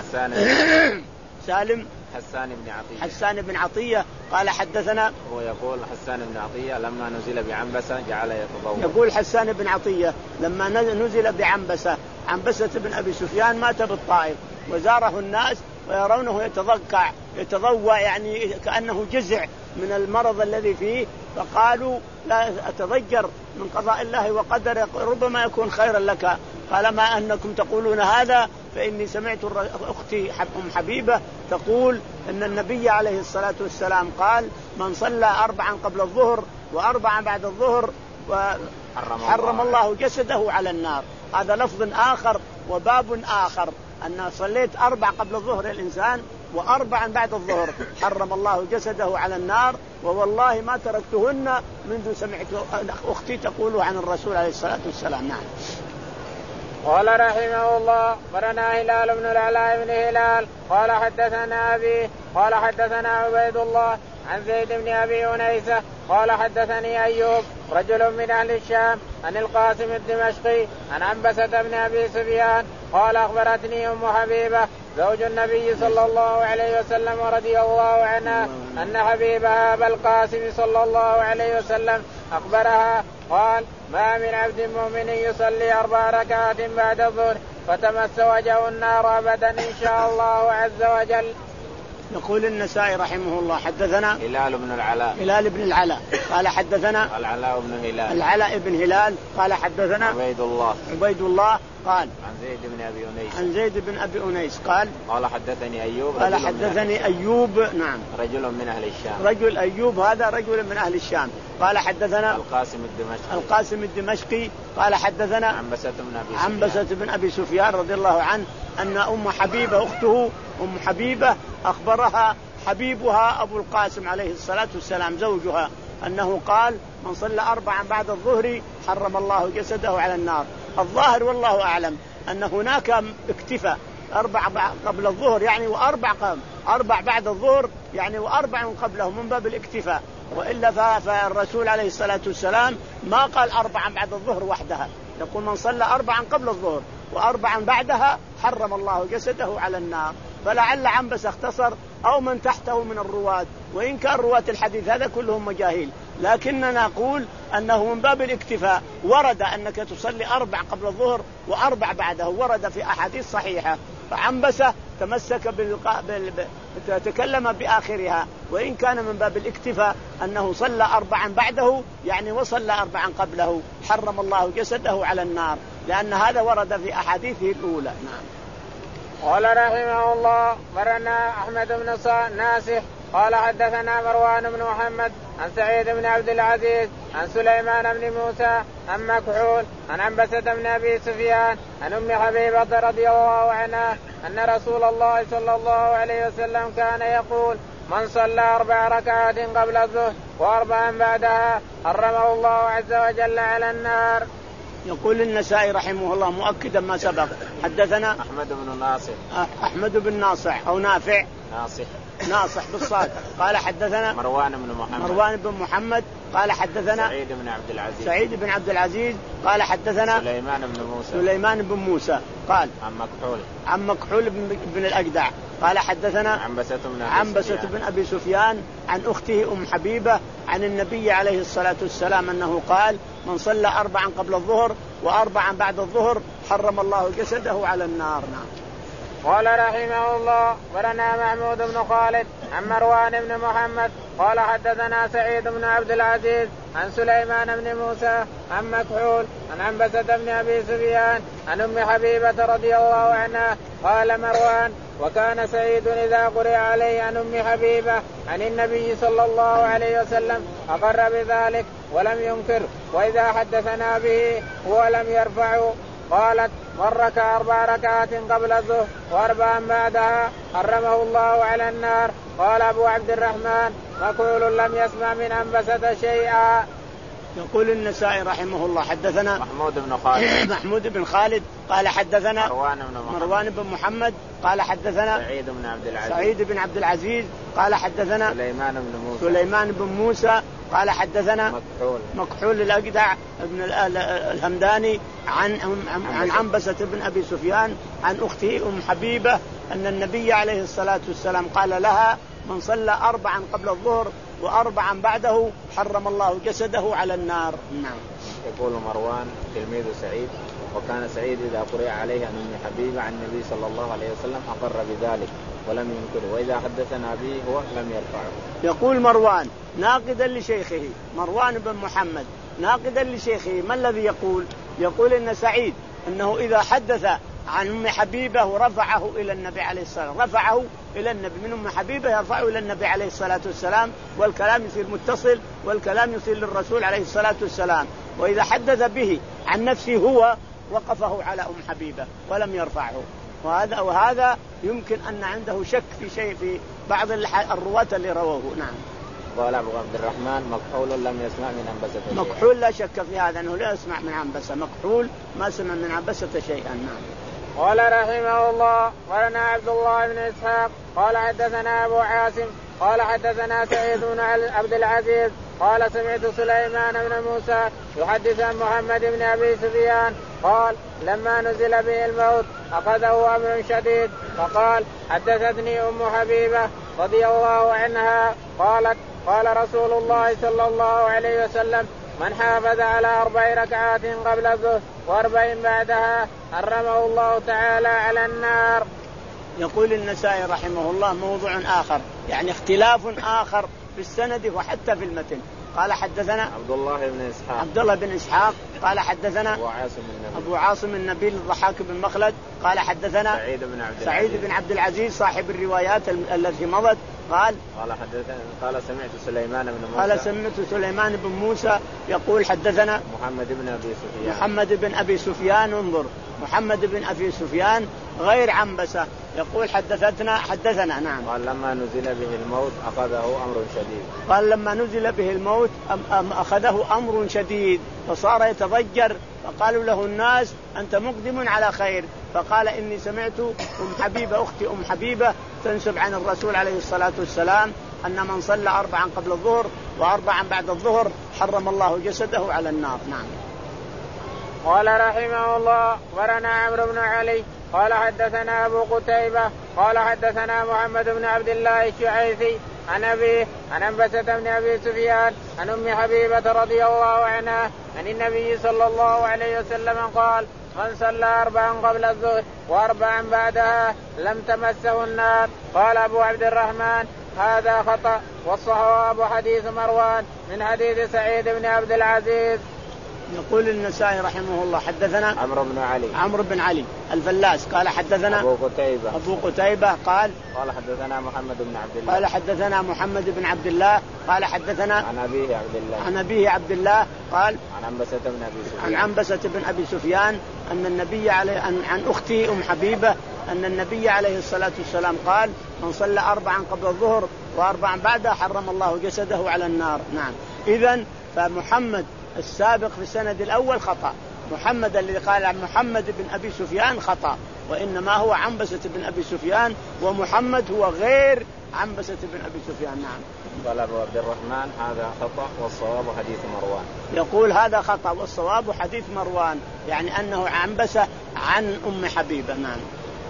سالم حسان بن عطية حسان بن عطية قال حدثنا هو يقول حسان بن عطية لما نزل بعنبسة جعل يتضور يقول حسان بن عطية لما نزل بعنبسة عنبسة بن أبي سفيان مات بالطائف وزاره الناس ويرونه يتضكع يتضوى يعني كأنه جزع من المرض الذي فيه فقالوا لا أتضجر من قضاء الله وقدره ربما يكون خيرا لك. قال ما أنكم تقولون هذا فإني سمعت أختي أم حبيبة تقول أن النبي عليه الصلاة والسلام قال من صلى أربعا قبل الظهر وأربعا بعد الظهر وحرم الله جسده على النار. هذا لفظ آخر وباب آخر أن صليت أربع قبل الظهر الإنسان وأربعا بعد الظهر حرم الله جسده على النار. ووالله ما تركتهن منذ سمعت أختي تقول عن الرسول عليه الصلاة والسلام. نعم. قال رحمه الله برنا هلال بن العلاء بن هلال قال حدثنا أبي قال حدثنا عبيد الله عن زيد بن أبي أنيسة قال حدثني أيوب رجل من أهل الشام عن القاسم الدمشقي عن عنبسة بن أبي سفيان قال أخبرتني أم حبيبة زوج النبي صلى الله عليه وسلم رضي الله عنها أن حبيبها أبا القاسم صلى الله عليه وسلم أخبرها قال ما من عبد مؤمن يصلي أربع ركعات بعد الظهر فتمس وجهه النار أبدا إن شاء الله عز وجل. يقول النسائي رحمه الله حدثنا هلال بن العلاء هلال بن العلاء قال حدثنا العلاء بن هلال العلاء بن هلال قال حدثنا عبيد الله عبيد الله قال عن زيد بن أبي أنيس عن زيد بن أبي أنيس قال قال حدثني أيوب قال حدثني أيوب نعم رجل من أهل الشام رجل أيوب هذا رجل من أهل الشام قال حدثنا القاسم الدمشقي القاسم الدمشقي قال حدثنا عنبسة بن أبي سفيان عنبسة بن أبي سفيان رضي الله عنه أن أم حبيبة أخته أم حبيبة أخبرها حبيبها أبو القاسم عليه الصلاة والسلام زوجها أنه قال من صلى أربعا بعد الظهر حرم الله جسده على النار. الظاهر والله أعلم أن هناك اكتفاء أربع قبل الظهر يعني وأربع قبل أربع بعد الظهر يعني وأربع قبله من باب الاكتفاء، وإلا فالرسول عليه الصلاة والسلام ما قال أربعا بعد الظهر وحدها، يقول من صلى أربعا قبل الظهر وأربعا بعدها حرم الله جسده على النار. فلعل عنبس اختصر أو من تحته من الرواة، وإن كان رواة الحديث هذا كلهم مجاهيل، لكننا نقول أنه من باب الاكتفاء ورد أنك تصلي أربع قبل الظهر وأربع بعده، ورد في أحاديث صحيحة. فعنبسة تمسك بالق... بال... تكلم بآخرها، وإن كان من باب الاكتفاء أنه صلى أربعا بعده يعني وصلى أربعا قبله حرم الله جسده على النار، لأن هذا ورد في أحاديثه الأولى. نعم. قال رحمه الله مرنا أحمد بن ناسح قال حدثنا مروان بن محمد عن سعيد بن عبد العزيز عن سليمان بن موسى عن مكحول عن عنبسة بن أبي سفيان عن أم حبيبة رضي الله عنها أن رسول الله صلى الله عليه وسلم كان يقول من صلى أربع ركعات قبل الظهر وأربعا بعدها حرمه الله عز وجل على النار. يقول النسائي رحمه الله مؤكدا ما سبق حدثنا أحمد بن ناصح أحمد بن ناصح أو نافع ناصح ناصح بالصاد قال حدثنا مروان بن محمد مروان بن محمد قال حدثنا سعيد بن عبد العزيز سعيد بن عبد العزيز قال حدثنا سليمان بن موسى سليمان بن موسى قال عن مكحول عن مكحول بن, بن الأجدع قال حدثنا عنبسة بن أبي عنبسة سفيان بن أبي سفيان عن أخته أم حبيبة عن النبي عليه الصلاة والسلام أنه قال من صلى أربعا قبل الظهر وأربعا بعد الظهر حرم الله جسده على النار. نعم. قال رحمه الله ورنا محمود بن خالد عن مروان بن محمد قال حدثنا سعيد بن عبد العزيز عن سليمان بن موسى عن مكحول عن عنبسة بن أبي سفيان عن أم حبيبة رضي الله عنها قال مروان وكان سعيد إذا قرئ عليه عن أم حبيبة عن النبي صلى الله عليه وسلم أقر بذلك ولم ينكر، وإذا حدثنا به هو لم يرفعه. قالت من ركع أربع ركعات قبل الظهر وأربعا بعدها حرمه الله على النار. قال أبو عبد الرحمن مكحول لم يسمع من عنبسة شيئا. يقول النسائي رحمه الله حدثنا محمود بن خالد محمود بن خالد قال حدثنا مروان بن محمد, مروان بن محمد قال حدثنا سعيد بن عبد العزيز سعيد بن عبد العزيز قال حدثنا سليمان بن موسى سليمان بن موسى قال حدثنا مكحول مكحول الأجدع ابن الهمداني عن عن عنبسة بن أبي سفيان عن أخته أم حبيبة أن النبي عليه الصلاة والسلام قال لها من صلى أربعا قبل الظهر وأربعا بعده حرم الله جسده على النار. نعم. يقول مروان تلميذ سعيد وكان سعيد إذا قرئ عليه عن أم حبيبة عن النبي صلى الله عليه وسلم أقر بذلك ولم ينكره، وإذا حدثنا به هو لم يرفعه. يقول مروان ناقدا لشيخه مروان بن محمد ناقدا لشيخه ما الذي يقول؟ يقول إن سعيد أنه إذا حدث عن أم حبيبة ورفعه إلى النبي عليه الصلاة والسلام رفعه إلى النبي من أم حبيبة يرفعه إلى النبي عليه الصلاة والسلام، والكلام يصير متصل والكلام يصير للرسول عليه الصلاة والسلام. وإذا حدث به عن نفسه هو وقفه على أم حبيبة ولم يرفعه. وهذا وهذا يمكن أن عنده شك في شيء في بعض الرواة اللي رووه. نعم. قال أبو عبد الرحمن مكحول لم يسمع من عنبسة شيئا. مكحول لا شك في هذا أنه لا يسمع من عنبسة، مكحول ما سمع من عنبسة شيئا. نعم. قال رحمه الله ولنا عبد الله بن إسحاق قال حدثنا أبو عاصم قال حدثنا سعيد بن عبد العزيز قال سمعت سليمان بن موسى يحدث عن محمد بن أبي سفيان قال لما نزل به الموت أخذه أمر شديد فقال حدثتني أم حبيبة رضي الله عنها قالت قال رسول الله صلى الله عليه وسلم من حافظ على أربع ركعات قبل الظهر وأربع بعدها حرمه الله تعالى على النار. يقول النسائي رحمه الله موضوع آخر يعني اختلاف آخر في السند وحتى في المتن. قال حدثنا عبد الله بن إسحاق عبد الله بن إسحاق قال حدثنا أبو عاصم النبيل أبو عاصم النبيل الضحاك بن مخلد قال حدثنا سعيد بن عبد سعيد بن عبد العزيز صاحب الروايات التي مضت قال قال حدثنا قال سمعت سليمان بن موسى قال سمعت سليمان بن موسى يقول حدثنا محمد بن أبي سفيان محمد بن أبي سفيان انظر محمد بن أبي سفيان غير عنبسة يقول حدثتنا حدثنا. نعم. قال لما نزل به الموت أخذه أمر شديد قال لما نزل به الموت أم أخذه أمر شديد فصار يتضجر فقالوا له الناس أنت مقدم على خير فقال إني سمعت أم حبيبة أختي أم حبيبة تنسب عن الرسول عليه الصلاة والسلام أن من صلى أربعا قبل الظهر وأربعا بعد الظهر حرم الله جسده على النار. نعم. قال رحمه الله ورنا عمرو بن علي قال حدثنا أبو قتيبة قال حدثنا محمد بن عبد الله الشعيثي عن أبيه عن عنبسة بن أبي سفيان عن أم حبيبة رضي الله عنها عن النبي صلى الله عليه وسلم قال من صلى أربعا قبل الظهر وأربعا بعدها لم تمسه النار. قال أبو عبد الرحمن هذا خطأ والصواب حديث مروان من حديث سعيد بن عبد العزيز. يقول النسائي رحمه الله حدثنا عمرو بن علي عمرو بن علي الفلاس قال حدثنا أبو قتيبة أبو قتيبة قال قال حدثنا محمد بن عبد الله قال حدثنا محمد بن عبد الله قال حدثنا عن أبيه عبد الله عن أبيه عبد الله قال عن عنبسة بن أبي سفيان عن عنبسة بن أبي سفيان أن النبي عليه عن, عن أختي أم حبيبة أن النبي عليه الصلاة والسلام قال من صلى أربعا قبل الظهر وأربعا بعدها حرم الله جسده على النار. نعم. إذن فمحمد السابق في السند الأول خطأ محمد الذي قال عن محمد بن أبي سفيان خطأ وإنما هو عنبسة بن أبي سفيان ومحمد هو غير عنبسة بن أبي سفيان. نعم. قال أبو عبد الرحمن هذا خطأ والصواب حديث مروان يقول هذا خطأ والصواب حديث مروان يعني أنه عنبسة عن أم حبيبة. نعم.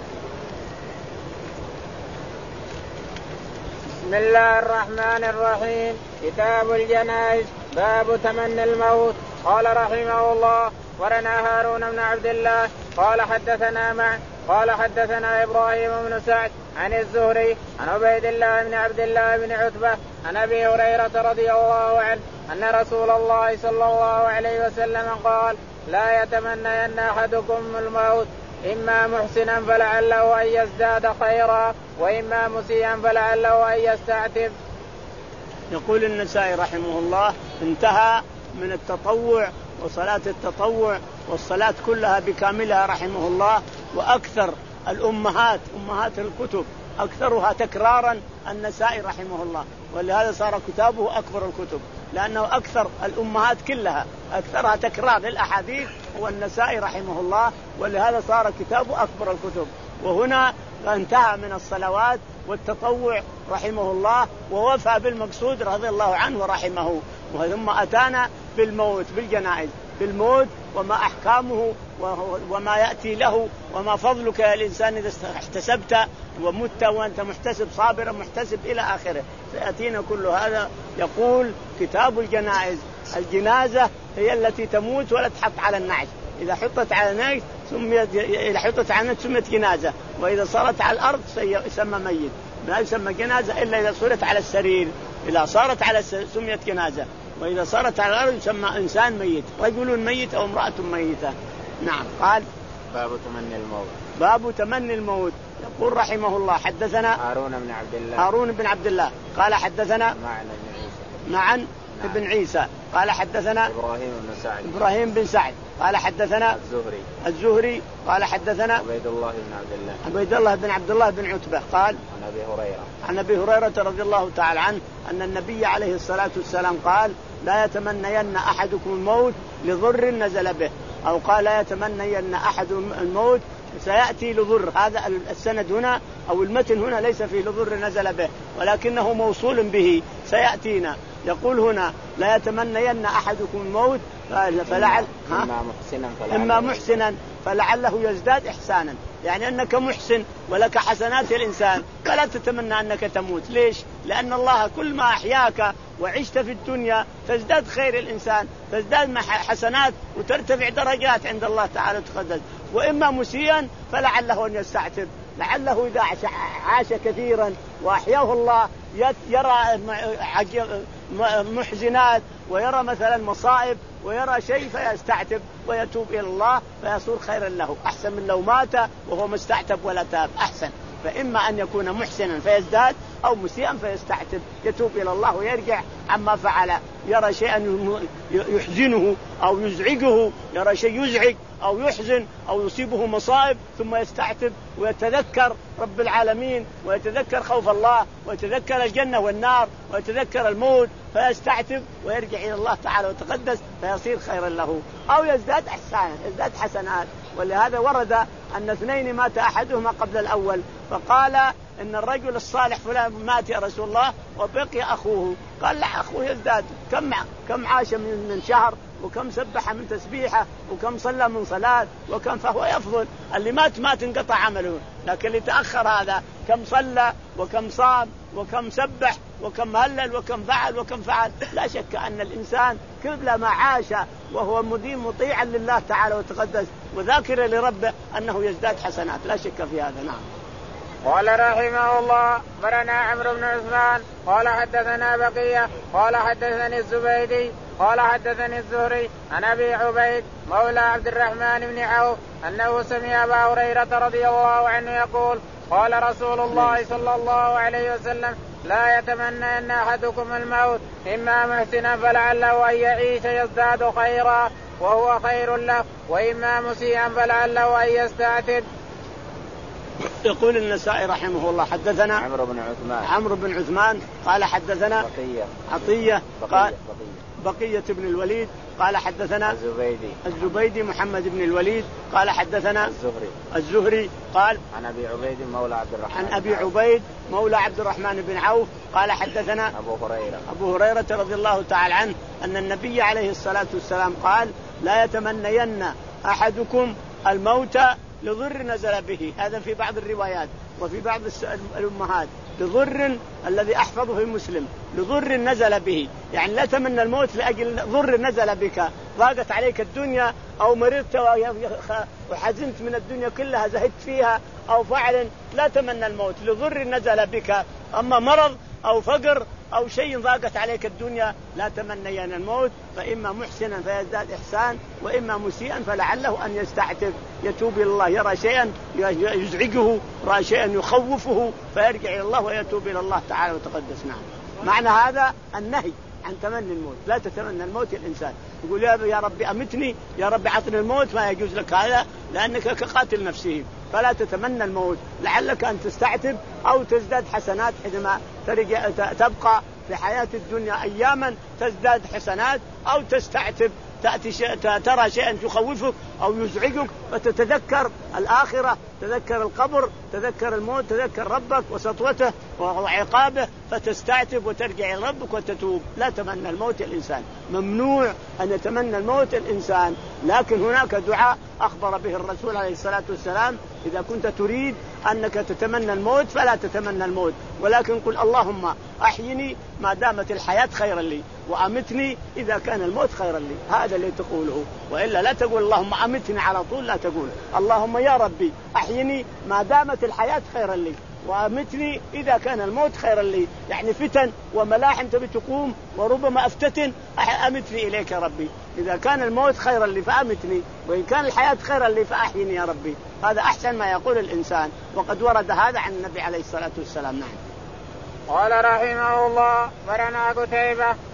بسم الله الرحمن الرحيم كتاب الجنائز باب تمني الموت. قال رحمه الله ورنا هارون بن عبد الله قال حدثنا مع قال حدثنا إبراهيم بن سعد عن الزهري عن عبيد الله بن عبد الله بن عتبة عن أبي هريرة رضي الله عنه أن رسول الله صلى الله عليه وسلم قال لا يتمنين أحدكم الموت إما محسنا فلعله أن يزداد خيرا وإما مسيئا فلعله أن يستعتب. يقول النسائي رحمه الله انتهى من التطوع وصلاة التطوع والصلاة كلها بكاملها رحمه الله. وأكثر الأمهات أمهات الكتب أكثرها تكرارا النسائي رحمه الله ولهذا صار كتابه أكبر الكتب لأنه أكثر الأمهات كلها أكثرها تكرار للأحاديث هو النسائي رحمه الله ولهذا صار كتابه أكبر الكتب. وهنا انتهى من الصلوات والتطوع رحمه الله ووفى بالمقصود رضي الله عنه ورحمه. ثم أتانا بالموت بالجنائز بالموت وما أحكامه وما يأتي له وما فضلك يا الإنسان إذا احتسبت ومت وأنت محتسب صابرا محتسب إلى آخره سيأتينا كل هذا. يقول كتاب الجنائز الجنازة هي التي تموت ولا تحط على النعش إذا حطت على النعش سميت إذا حطت على النعش سميت جنازة وإذا صارت على الأرض يسمى ميت لا يسمى جنازة إلا إذا صارت على السرير إذا صارت على سميت جنازة وإذا صارت على الأرض يسمى إنسان ميت رجل ميت أو امرأة ميتة. نعم. قال باب تمني الموت باب تمني الموت. يقول رحمه الله حدثنا هارون بن عبد الله هارون بن عبد الله قال حدثنا معن بن عيسى معن بن عيسى قال حدثنا إبراهيم بن سعد إبراهيم بن سعد قال حدثنا الزهري الزهري قال حدثنا عبيد الله بن عبد الله عبيد الله بن عبد الله بن عتبة قال عن أبي هريرة عن أبي هريرة رضي الله تعالى عنه أن النبي عليه الصلاة والسلام قال لا يتمنين أحدكم الموت لضر نزل به، أو قال لا يتمنين أحد الموت سيأتي لضر. هذا السند هنا أو المتن هنا ليس فيه لضر نزل به، ولكنه موصول به سيأتينا. يقول هنا لا يتمنين أحدكم الموت فلعل إما محسنا فلعله, إما محسنا فلعله يزداد إحسانا، يعني أنك محسن ولك حسنات الإنسان فلا تتمنى أنك تموت. ليش؟ لأن الله كل ما أحياك وعشت في الدنيا تزداد خير الإنسان، تزداد حسنات وترتفع درجات عند الله تعالى وتقدس. وإما مسيئا فلعله أن يستعتب، لعله إذا عاش كثيرا وأحياه الله يرى محزنات ويرى مثلا مصائب ويرى شيء فيستعتب ويتوب إلى الله فيصير خيرا له، أحسن من لو مات وهو مستعتب ولا تاب. أحسن. فإما أن يكون محسنا فيزداد أو مسيئا فيستعتب يتوب إلى الله ويرجع عما فعل. يرى شيئا يحزنه أو يزعجه، يرى شيء يزعج أو يحزن أو يصيبه مصائب ثم يستعتب ويتذكر رب العالمين ويتذكر خوف الله ويتذكر الجنة والنار ويتذكر الموت فيستعتب ويرجع إلى الله تعالى وتقدس فيصير خيرا له، أو يزداد إحسانا يزداد حسنات. ولهذا ورد أن اثنين مات أحدهما قبل الأول، فقال إن الرجل الصالح فلان مات يا رسول الله وبقي أخوه، قال لا أخوه يزداد، كم كم عاش من من شهر وكم سبح من تسبيحة وكم صلى من صلاة وكم، فهو يفضل. اللي مات مات انقطع عمله، لكن اللي تأخر هذا كم صلى وكم صام وكم سبح وكم هلل وكم فعل وكم فعل. لا شك أن الإنسان كلما عاش وهو مدين مطيعا لله تعالى وتقدس وذاكرا لربه أنه يزداد حسنات، لا شك في هذا. نعم. قال رحمه الله برنا عمرو بن عثمان قال حدثنا بقية قال حدثني الزبيدي قال حدثني الزهري عن أبي عبيد مولى عبد الرحمن بن عوف أنه سمع أبا هريرة رضي الله عنه يقول قال رسول الله صلى الله عليه وسلم لا يتمنى أن أحدكم الموت إما محسنا فلعله أن يعيش يزداد خيرا وهو خير له، وإما مسيئا فلعله أن يستعتب. يقول النسائي رحمه الله حدثنا عمرو بن عثمان عمرو بن عثمان قال حدثنا بقية عطية قال بقية, بقية بن الوليد قال حدثنا الزبيدي الزبيدي محمد بن الوليد قال حدثنا الزهري الزهري قال عن أبي عبيد مولى عبد الرحمن عن أبي عبيد مولى عبد الرحمن بن عوف قال حدثنا أبو هريرة أبو هريرة رضي الله تعالى عنه أن النبي عليه الصلاة والسلام قال لا يتمنين أحدكم الموت لضر نزل به. هذا في بعض الروايات وفي بعض الأمهات لضر الذي أحفظه في مسلم لضر نزل به، يعني لا تمنى الموت لأجل ضر نزل بك، ضاقت عليك الدنيا أو مرضت وحزنت من الدنيا كلها زهدت فيها أو فعل، لا تمنى الموت لضر نزل بك. أما مرض أو فقر أو شيء ضاقت عليك الدنيا لا تمنى أن الموت، فإما محسنا فيزداد إحسان وإما مسيئا فلعله أن يستعتب يتوب إلى الله، يرى شيئا يزعجه رأى شيئا يخوفه فيرجع إلى الله ويتوب إلى الله تعالى وتقدس. نعم. معنى هذا النهي عن تمني الموت، لا تتمنى الموت الإنسان يقول يا ربي أمتني يا ربي عطني الموت، ما يجوز لك هذا لأنك كقاتل نفسه، فلا تتمنى الموت لعلك أن تستعتب أو تزداد حسنات حينما ترجع تبقى في حياة الدنيا أياما تزداد حسنات أو تستعتب تأتي شيء ترى شيئا تخوفك أو يزعجك فتتذكر الآخرة، تذكر القبر، تذكر الموت، تذكر ربك وسطوته وعقابه فتستعتب وترجع إلى ربك وتتوب. لا تمنى الموت الإنسان، ممنوع أن يتمنى الموت الإنسان، لكن هناك دعاء أخبر به الرسول عليه الصلاة والسلام إذا كنت تريد أنك تتمنى الموت فلا تتمنى الموت، ولكن قل اللهم أحيني ما دامت الحياة خيرا لي وأمتني إذا كان الموت خيرا لي، هذا اللي تقوله، وإلا لا تقول اللهم أمتني على طول، لا تقول اللهم يا ربي أحيني ما دامت الحياة خيرا لي وأمتني إذا كان الموت خيرا لي، يعني فتن وملاحم تبي تقوم وربما أفتتن أمتني إليك يا ربي، إذا كان الموت خيرا لي فأمتني وإن كان الحياة خيرا لي فأحيني يا ربي. هذا أحسن ما يقول الإنسان، وقد ورد هذا عن النبي عليه الصلاة والسلام. نعم. قال رحمه الله برنا قتيبة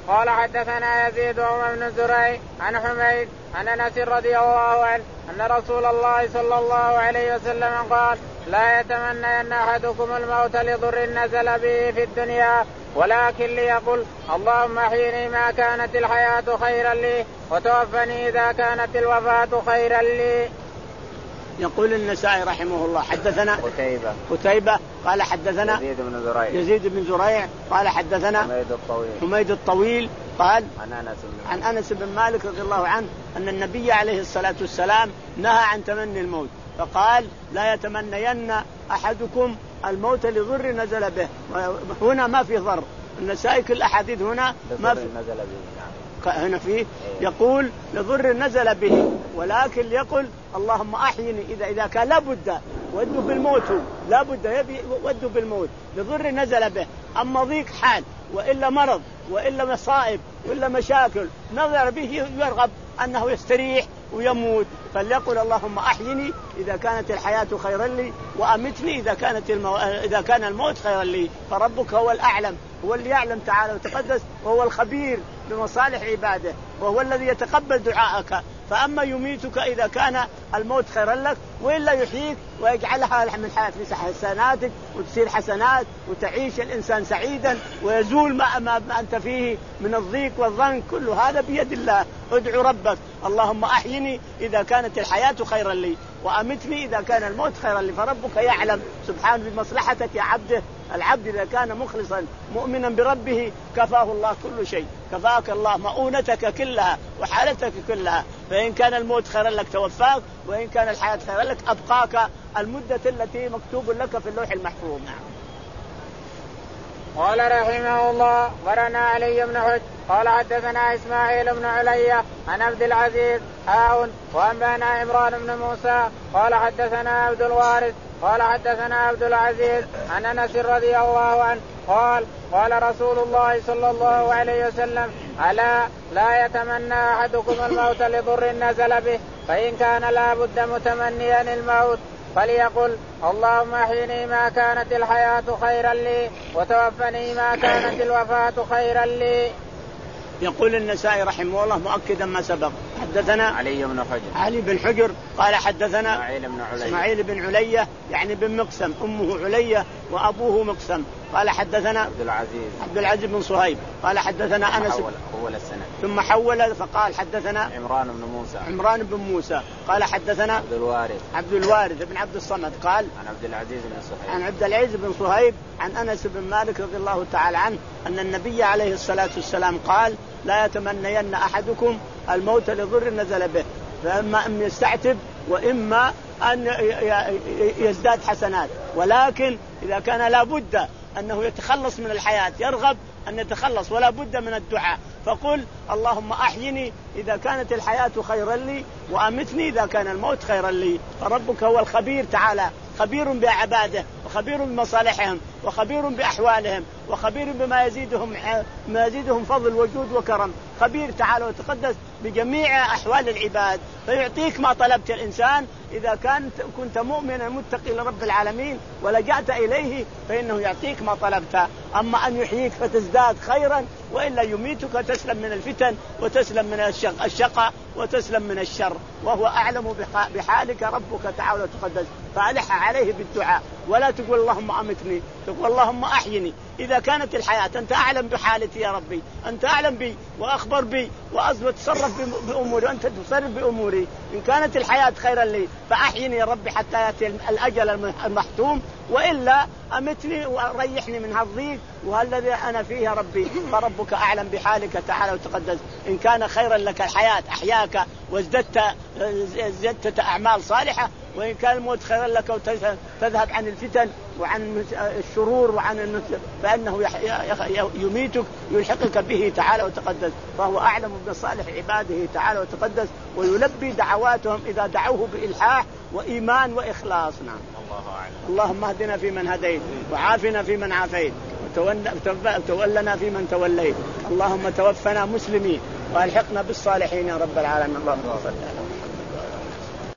قال حدثنا يزيد وهو بن زريع عن حميد عن انس رضي الله عنه ان رسول الله صلى الله عليه وسلم قال لا يتمنين احدكم الموت لضر نزل به في الدنيا ولكن ليقل اللهم احيني ما كانت الحياة خيرا لي وتوفني اذا كانت الوفاة خيرا لي. يقول النسائي رحمه الله حدثنا قتيبة قتيبة قال حدثنا يزيد بن زريع يزيد بن زريع قال حدثنا حميد الطويل حميد الطويل قال عن أنس عن أنس بن مالك رضي الله عنه أن النبي عليه الصلاة والسلام نهى عن تمني الموت فقال لا يتمنين أحدكم الموت لضر نزل به. هنا ما في ضر. النسائي كل الأحاديث هنا ما في نزل به هنا فيه يقول لضر نزل به ولكن يقول اللهم أحيني إذا إذا كان لابد وده بالموت لابد يبي وده بالموت لضر نزل به. أما ضيق حال وإلا مرض وإلا مصائب وإلا مشاكل نظر به يرغب أنه يستريح ويموت فليقل اللهم أحيني إذا كانت الحياة خيرا لي وأمتني إذا كانت المو... إذا كان الموت خيرا لي فربك هو الأعلم هو اللي يعلم تعالى وتقدس وهو الخبير بمصالح عباده وهو الذي يتقبل دعاءك. فأما يميتك إذا كان الموت خيرا لك وإلا يحييك ويجعلها من حسناتك وتصير حسنات وتعيش الإنسان سعيدا ويزول ما, ما أنت فيه من الضيق والضنك كل هذا بيد الله. ادعو ربك اللهم أحيني إذا كانت الحياة خيرا لي وأمتني إذا كان الموت خيرا لي فربك يعلم سبحانه بمصلحتك يا عبده. العبد إذا كان مخلصا مؤمنا بربه كفاه الله كل شيء كفاك الله مؤونتك كلها وحالتك كلها. فإن كان الموت خيرا لك توفاك وإن كان الحياة خيرا لك أبقاك المدة التي مكتوب لك في اللوح المحفوظ. قال رحمه الله ورنا علي بن حج قال حدثنا إسماعيل بن عليا عن عبد العزيز هاون وأنبانا عمران بن موسى قال حدثنا عبد الوارث قال حدثنا عبد العزيز عن أنس رضي الله عنه قال قال رسول الله صلى الله عليه وسلم ألا لا يتمنى أحدكم الموت لضر نزل به فإن كان لا بد متمنيا الموت فليقل اللهم احيني ما كانت الحياة خيرا لي وتوفني ما كانت الوفاة خيرا لي. يقول النسائي رحمه الله مؤكدا ما سبق حدثنا علي بن حجر علي بن حجر قال حدثنا إسماعيل بن عليا إسماعيل بن عليا يعني بن مقسم أمه عليا وأبوه مقسم قال حدثنا عبد العزيز عبد العزيز بن صهيب قال حدثنا أنس حول السنة ثم حول فقال حدثنا عمران بن موسى عمران بن موسى قال حدثنا عبد الوارث عبد الوارث بن عبد الصمد قال عن عبد العزيز بن صهيب عن عبد العزيز بن صهيب عن أنس بن مالك رضي الله تعالى عنه أن النبي عليه الصلاة والسلام قال لا يتمنين أحدكم الموت لضر نزل به فإما أن يستعتب وإما أن يزداد حسنات ولكن إذا كان لا بد أنه يتخلص من الحياة يرغب أن يتخلص ولا بد من الدعاء فقل اللهم أحيني إذا كانت الحياة خيرا لي وأمتني إذا كان الموت خيرا لي. فربك هو الخبير تعالى خبير بعباده وخبير بمصالحهم وخبير بأحوالهم وخبير بما يزيدهم ما يزيدهم فضل وجود وكرم. خبير تعالى وتقدس بجميع أحوال العباد فيعطيك ما طلبت الإنسان إذا كنت كنت مؤمنا متقي لرب العالمين ولجأت إليه فإنه يعطيك ما طلبت. أما أن يحييك فتزداد خيرا وإلا يميتك تسلم من الفتن وتسلم من الشقاء وتسلم من الشر وهو أعلم بحالك ربك تعالى وتقدس. فألح عليه بالدعاء ولا تقول اللهم أمتني تقول اللهم أحيني إذا كانت الحياة أنت أعلم بحالتي يا ربي أنت أعلم بي وأخبر بي وأتصرف بأموري وأنت تصرف بأموري. إن كانت الحياة خيرا لي فأحيني يا ربي حتى يأتي الأجل المحتوم وإلا أمتني وريحني من هالضيق وهالذي أنا فيه يا ربي. فربك أعلم بحالك تعالى وتقدس. إن كان خيرا لك الحياة أحياك وازددت زدت أعمال صالحة وإن كان الموت خيرا لك وتذهب عن الفتن وعن الشرور وعن فإنه يميتك يلحقك به تعالى وتقدس. فهو أعلم بصالح عباده تعالى وتقدس ويلبي دعواتهم إذا دعوه بإلحاح وإيمان وإخلاص. نعم الله أعلم. اللهم اهدنا فيمن هديت وعافنا فيمن عافيت وتولنا فيمن توليت. اللهم توفنا مسلمين والحقنا بالصالحين يا رب العالمين. اللهم صل على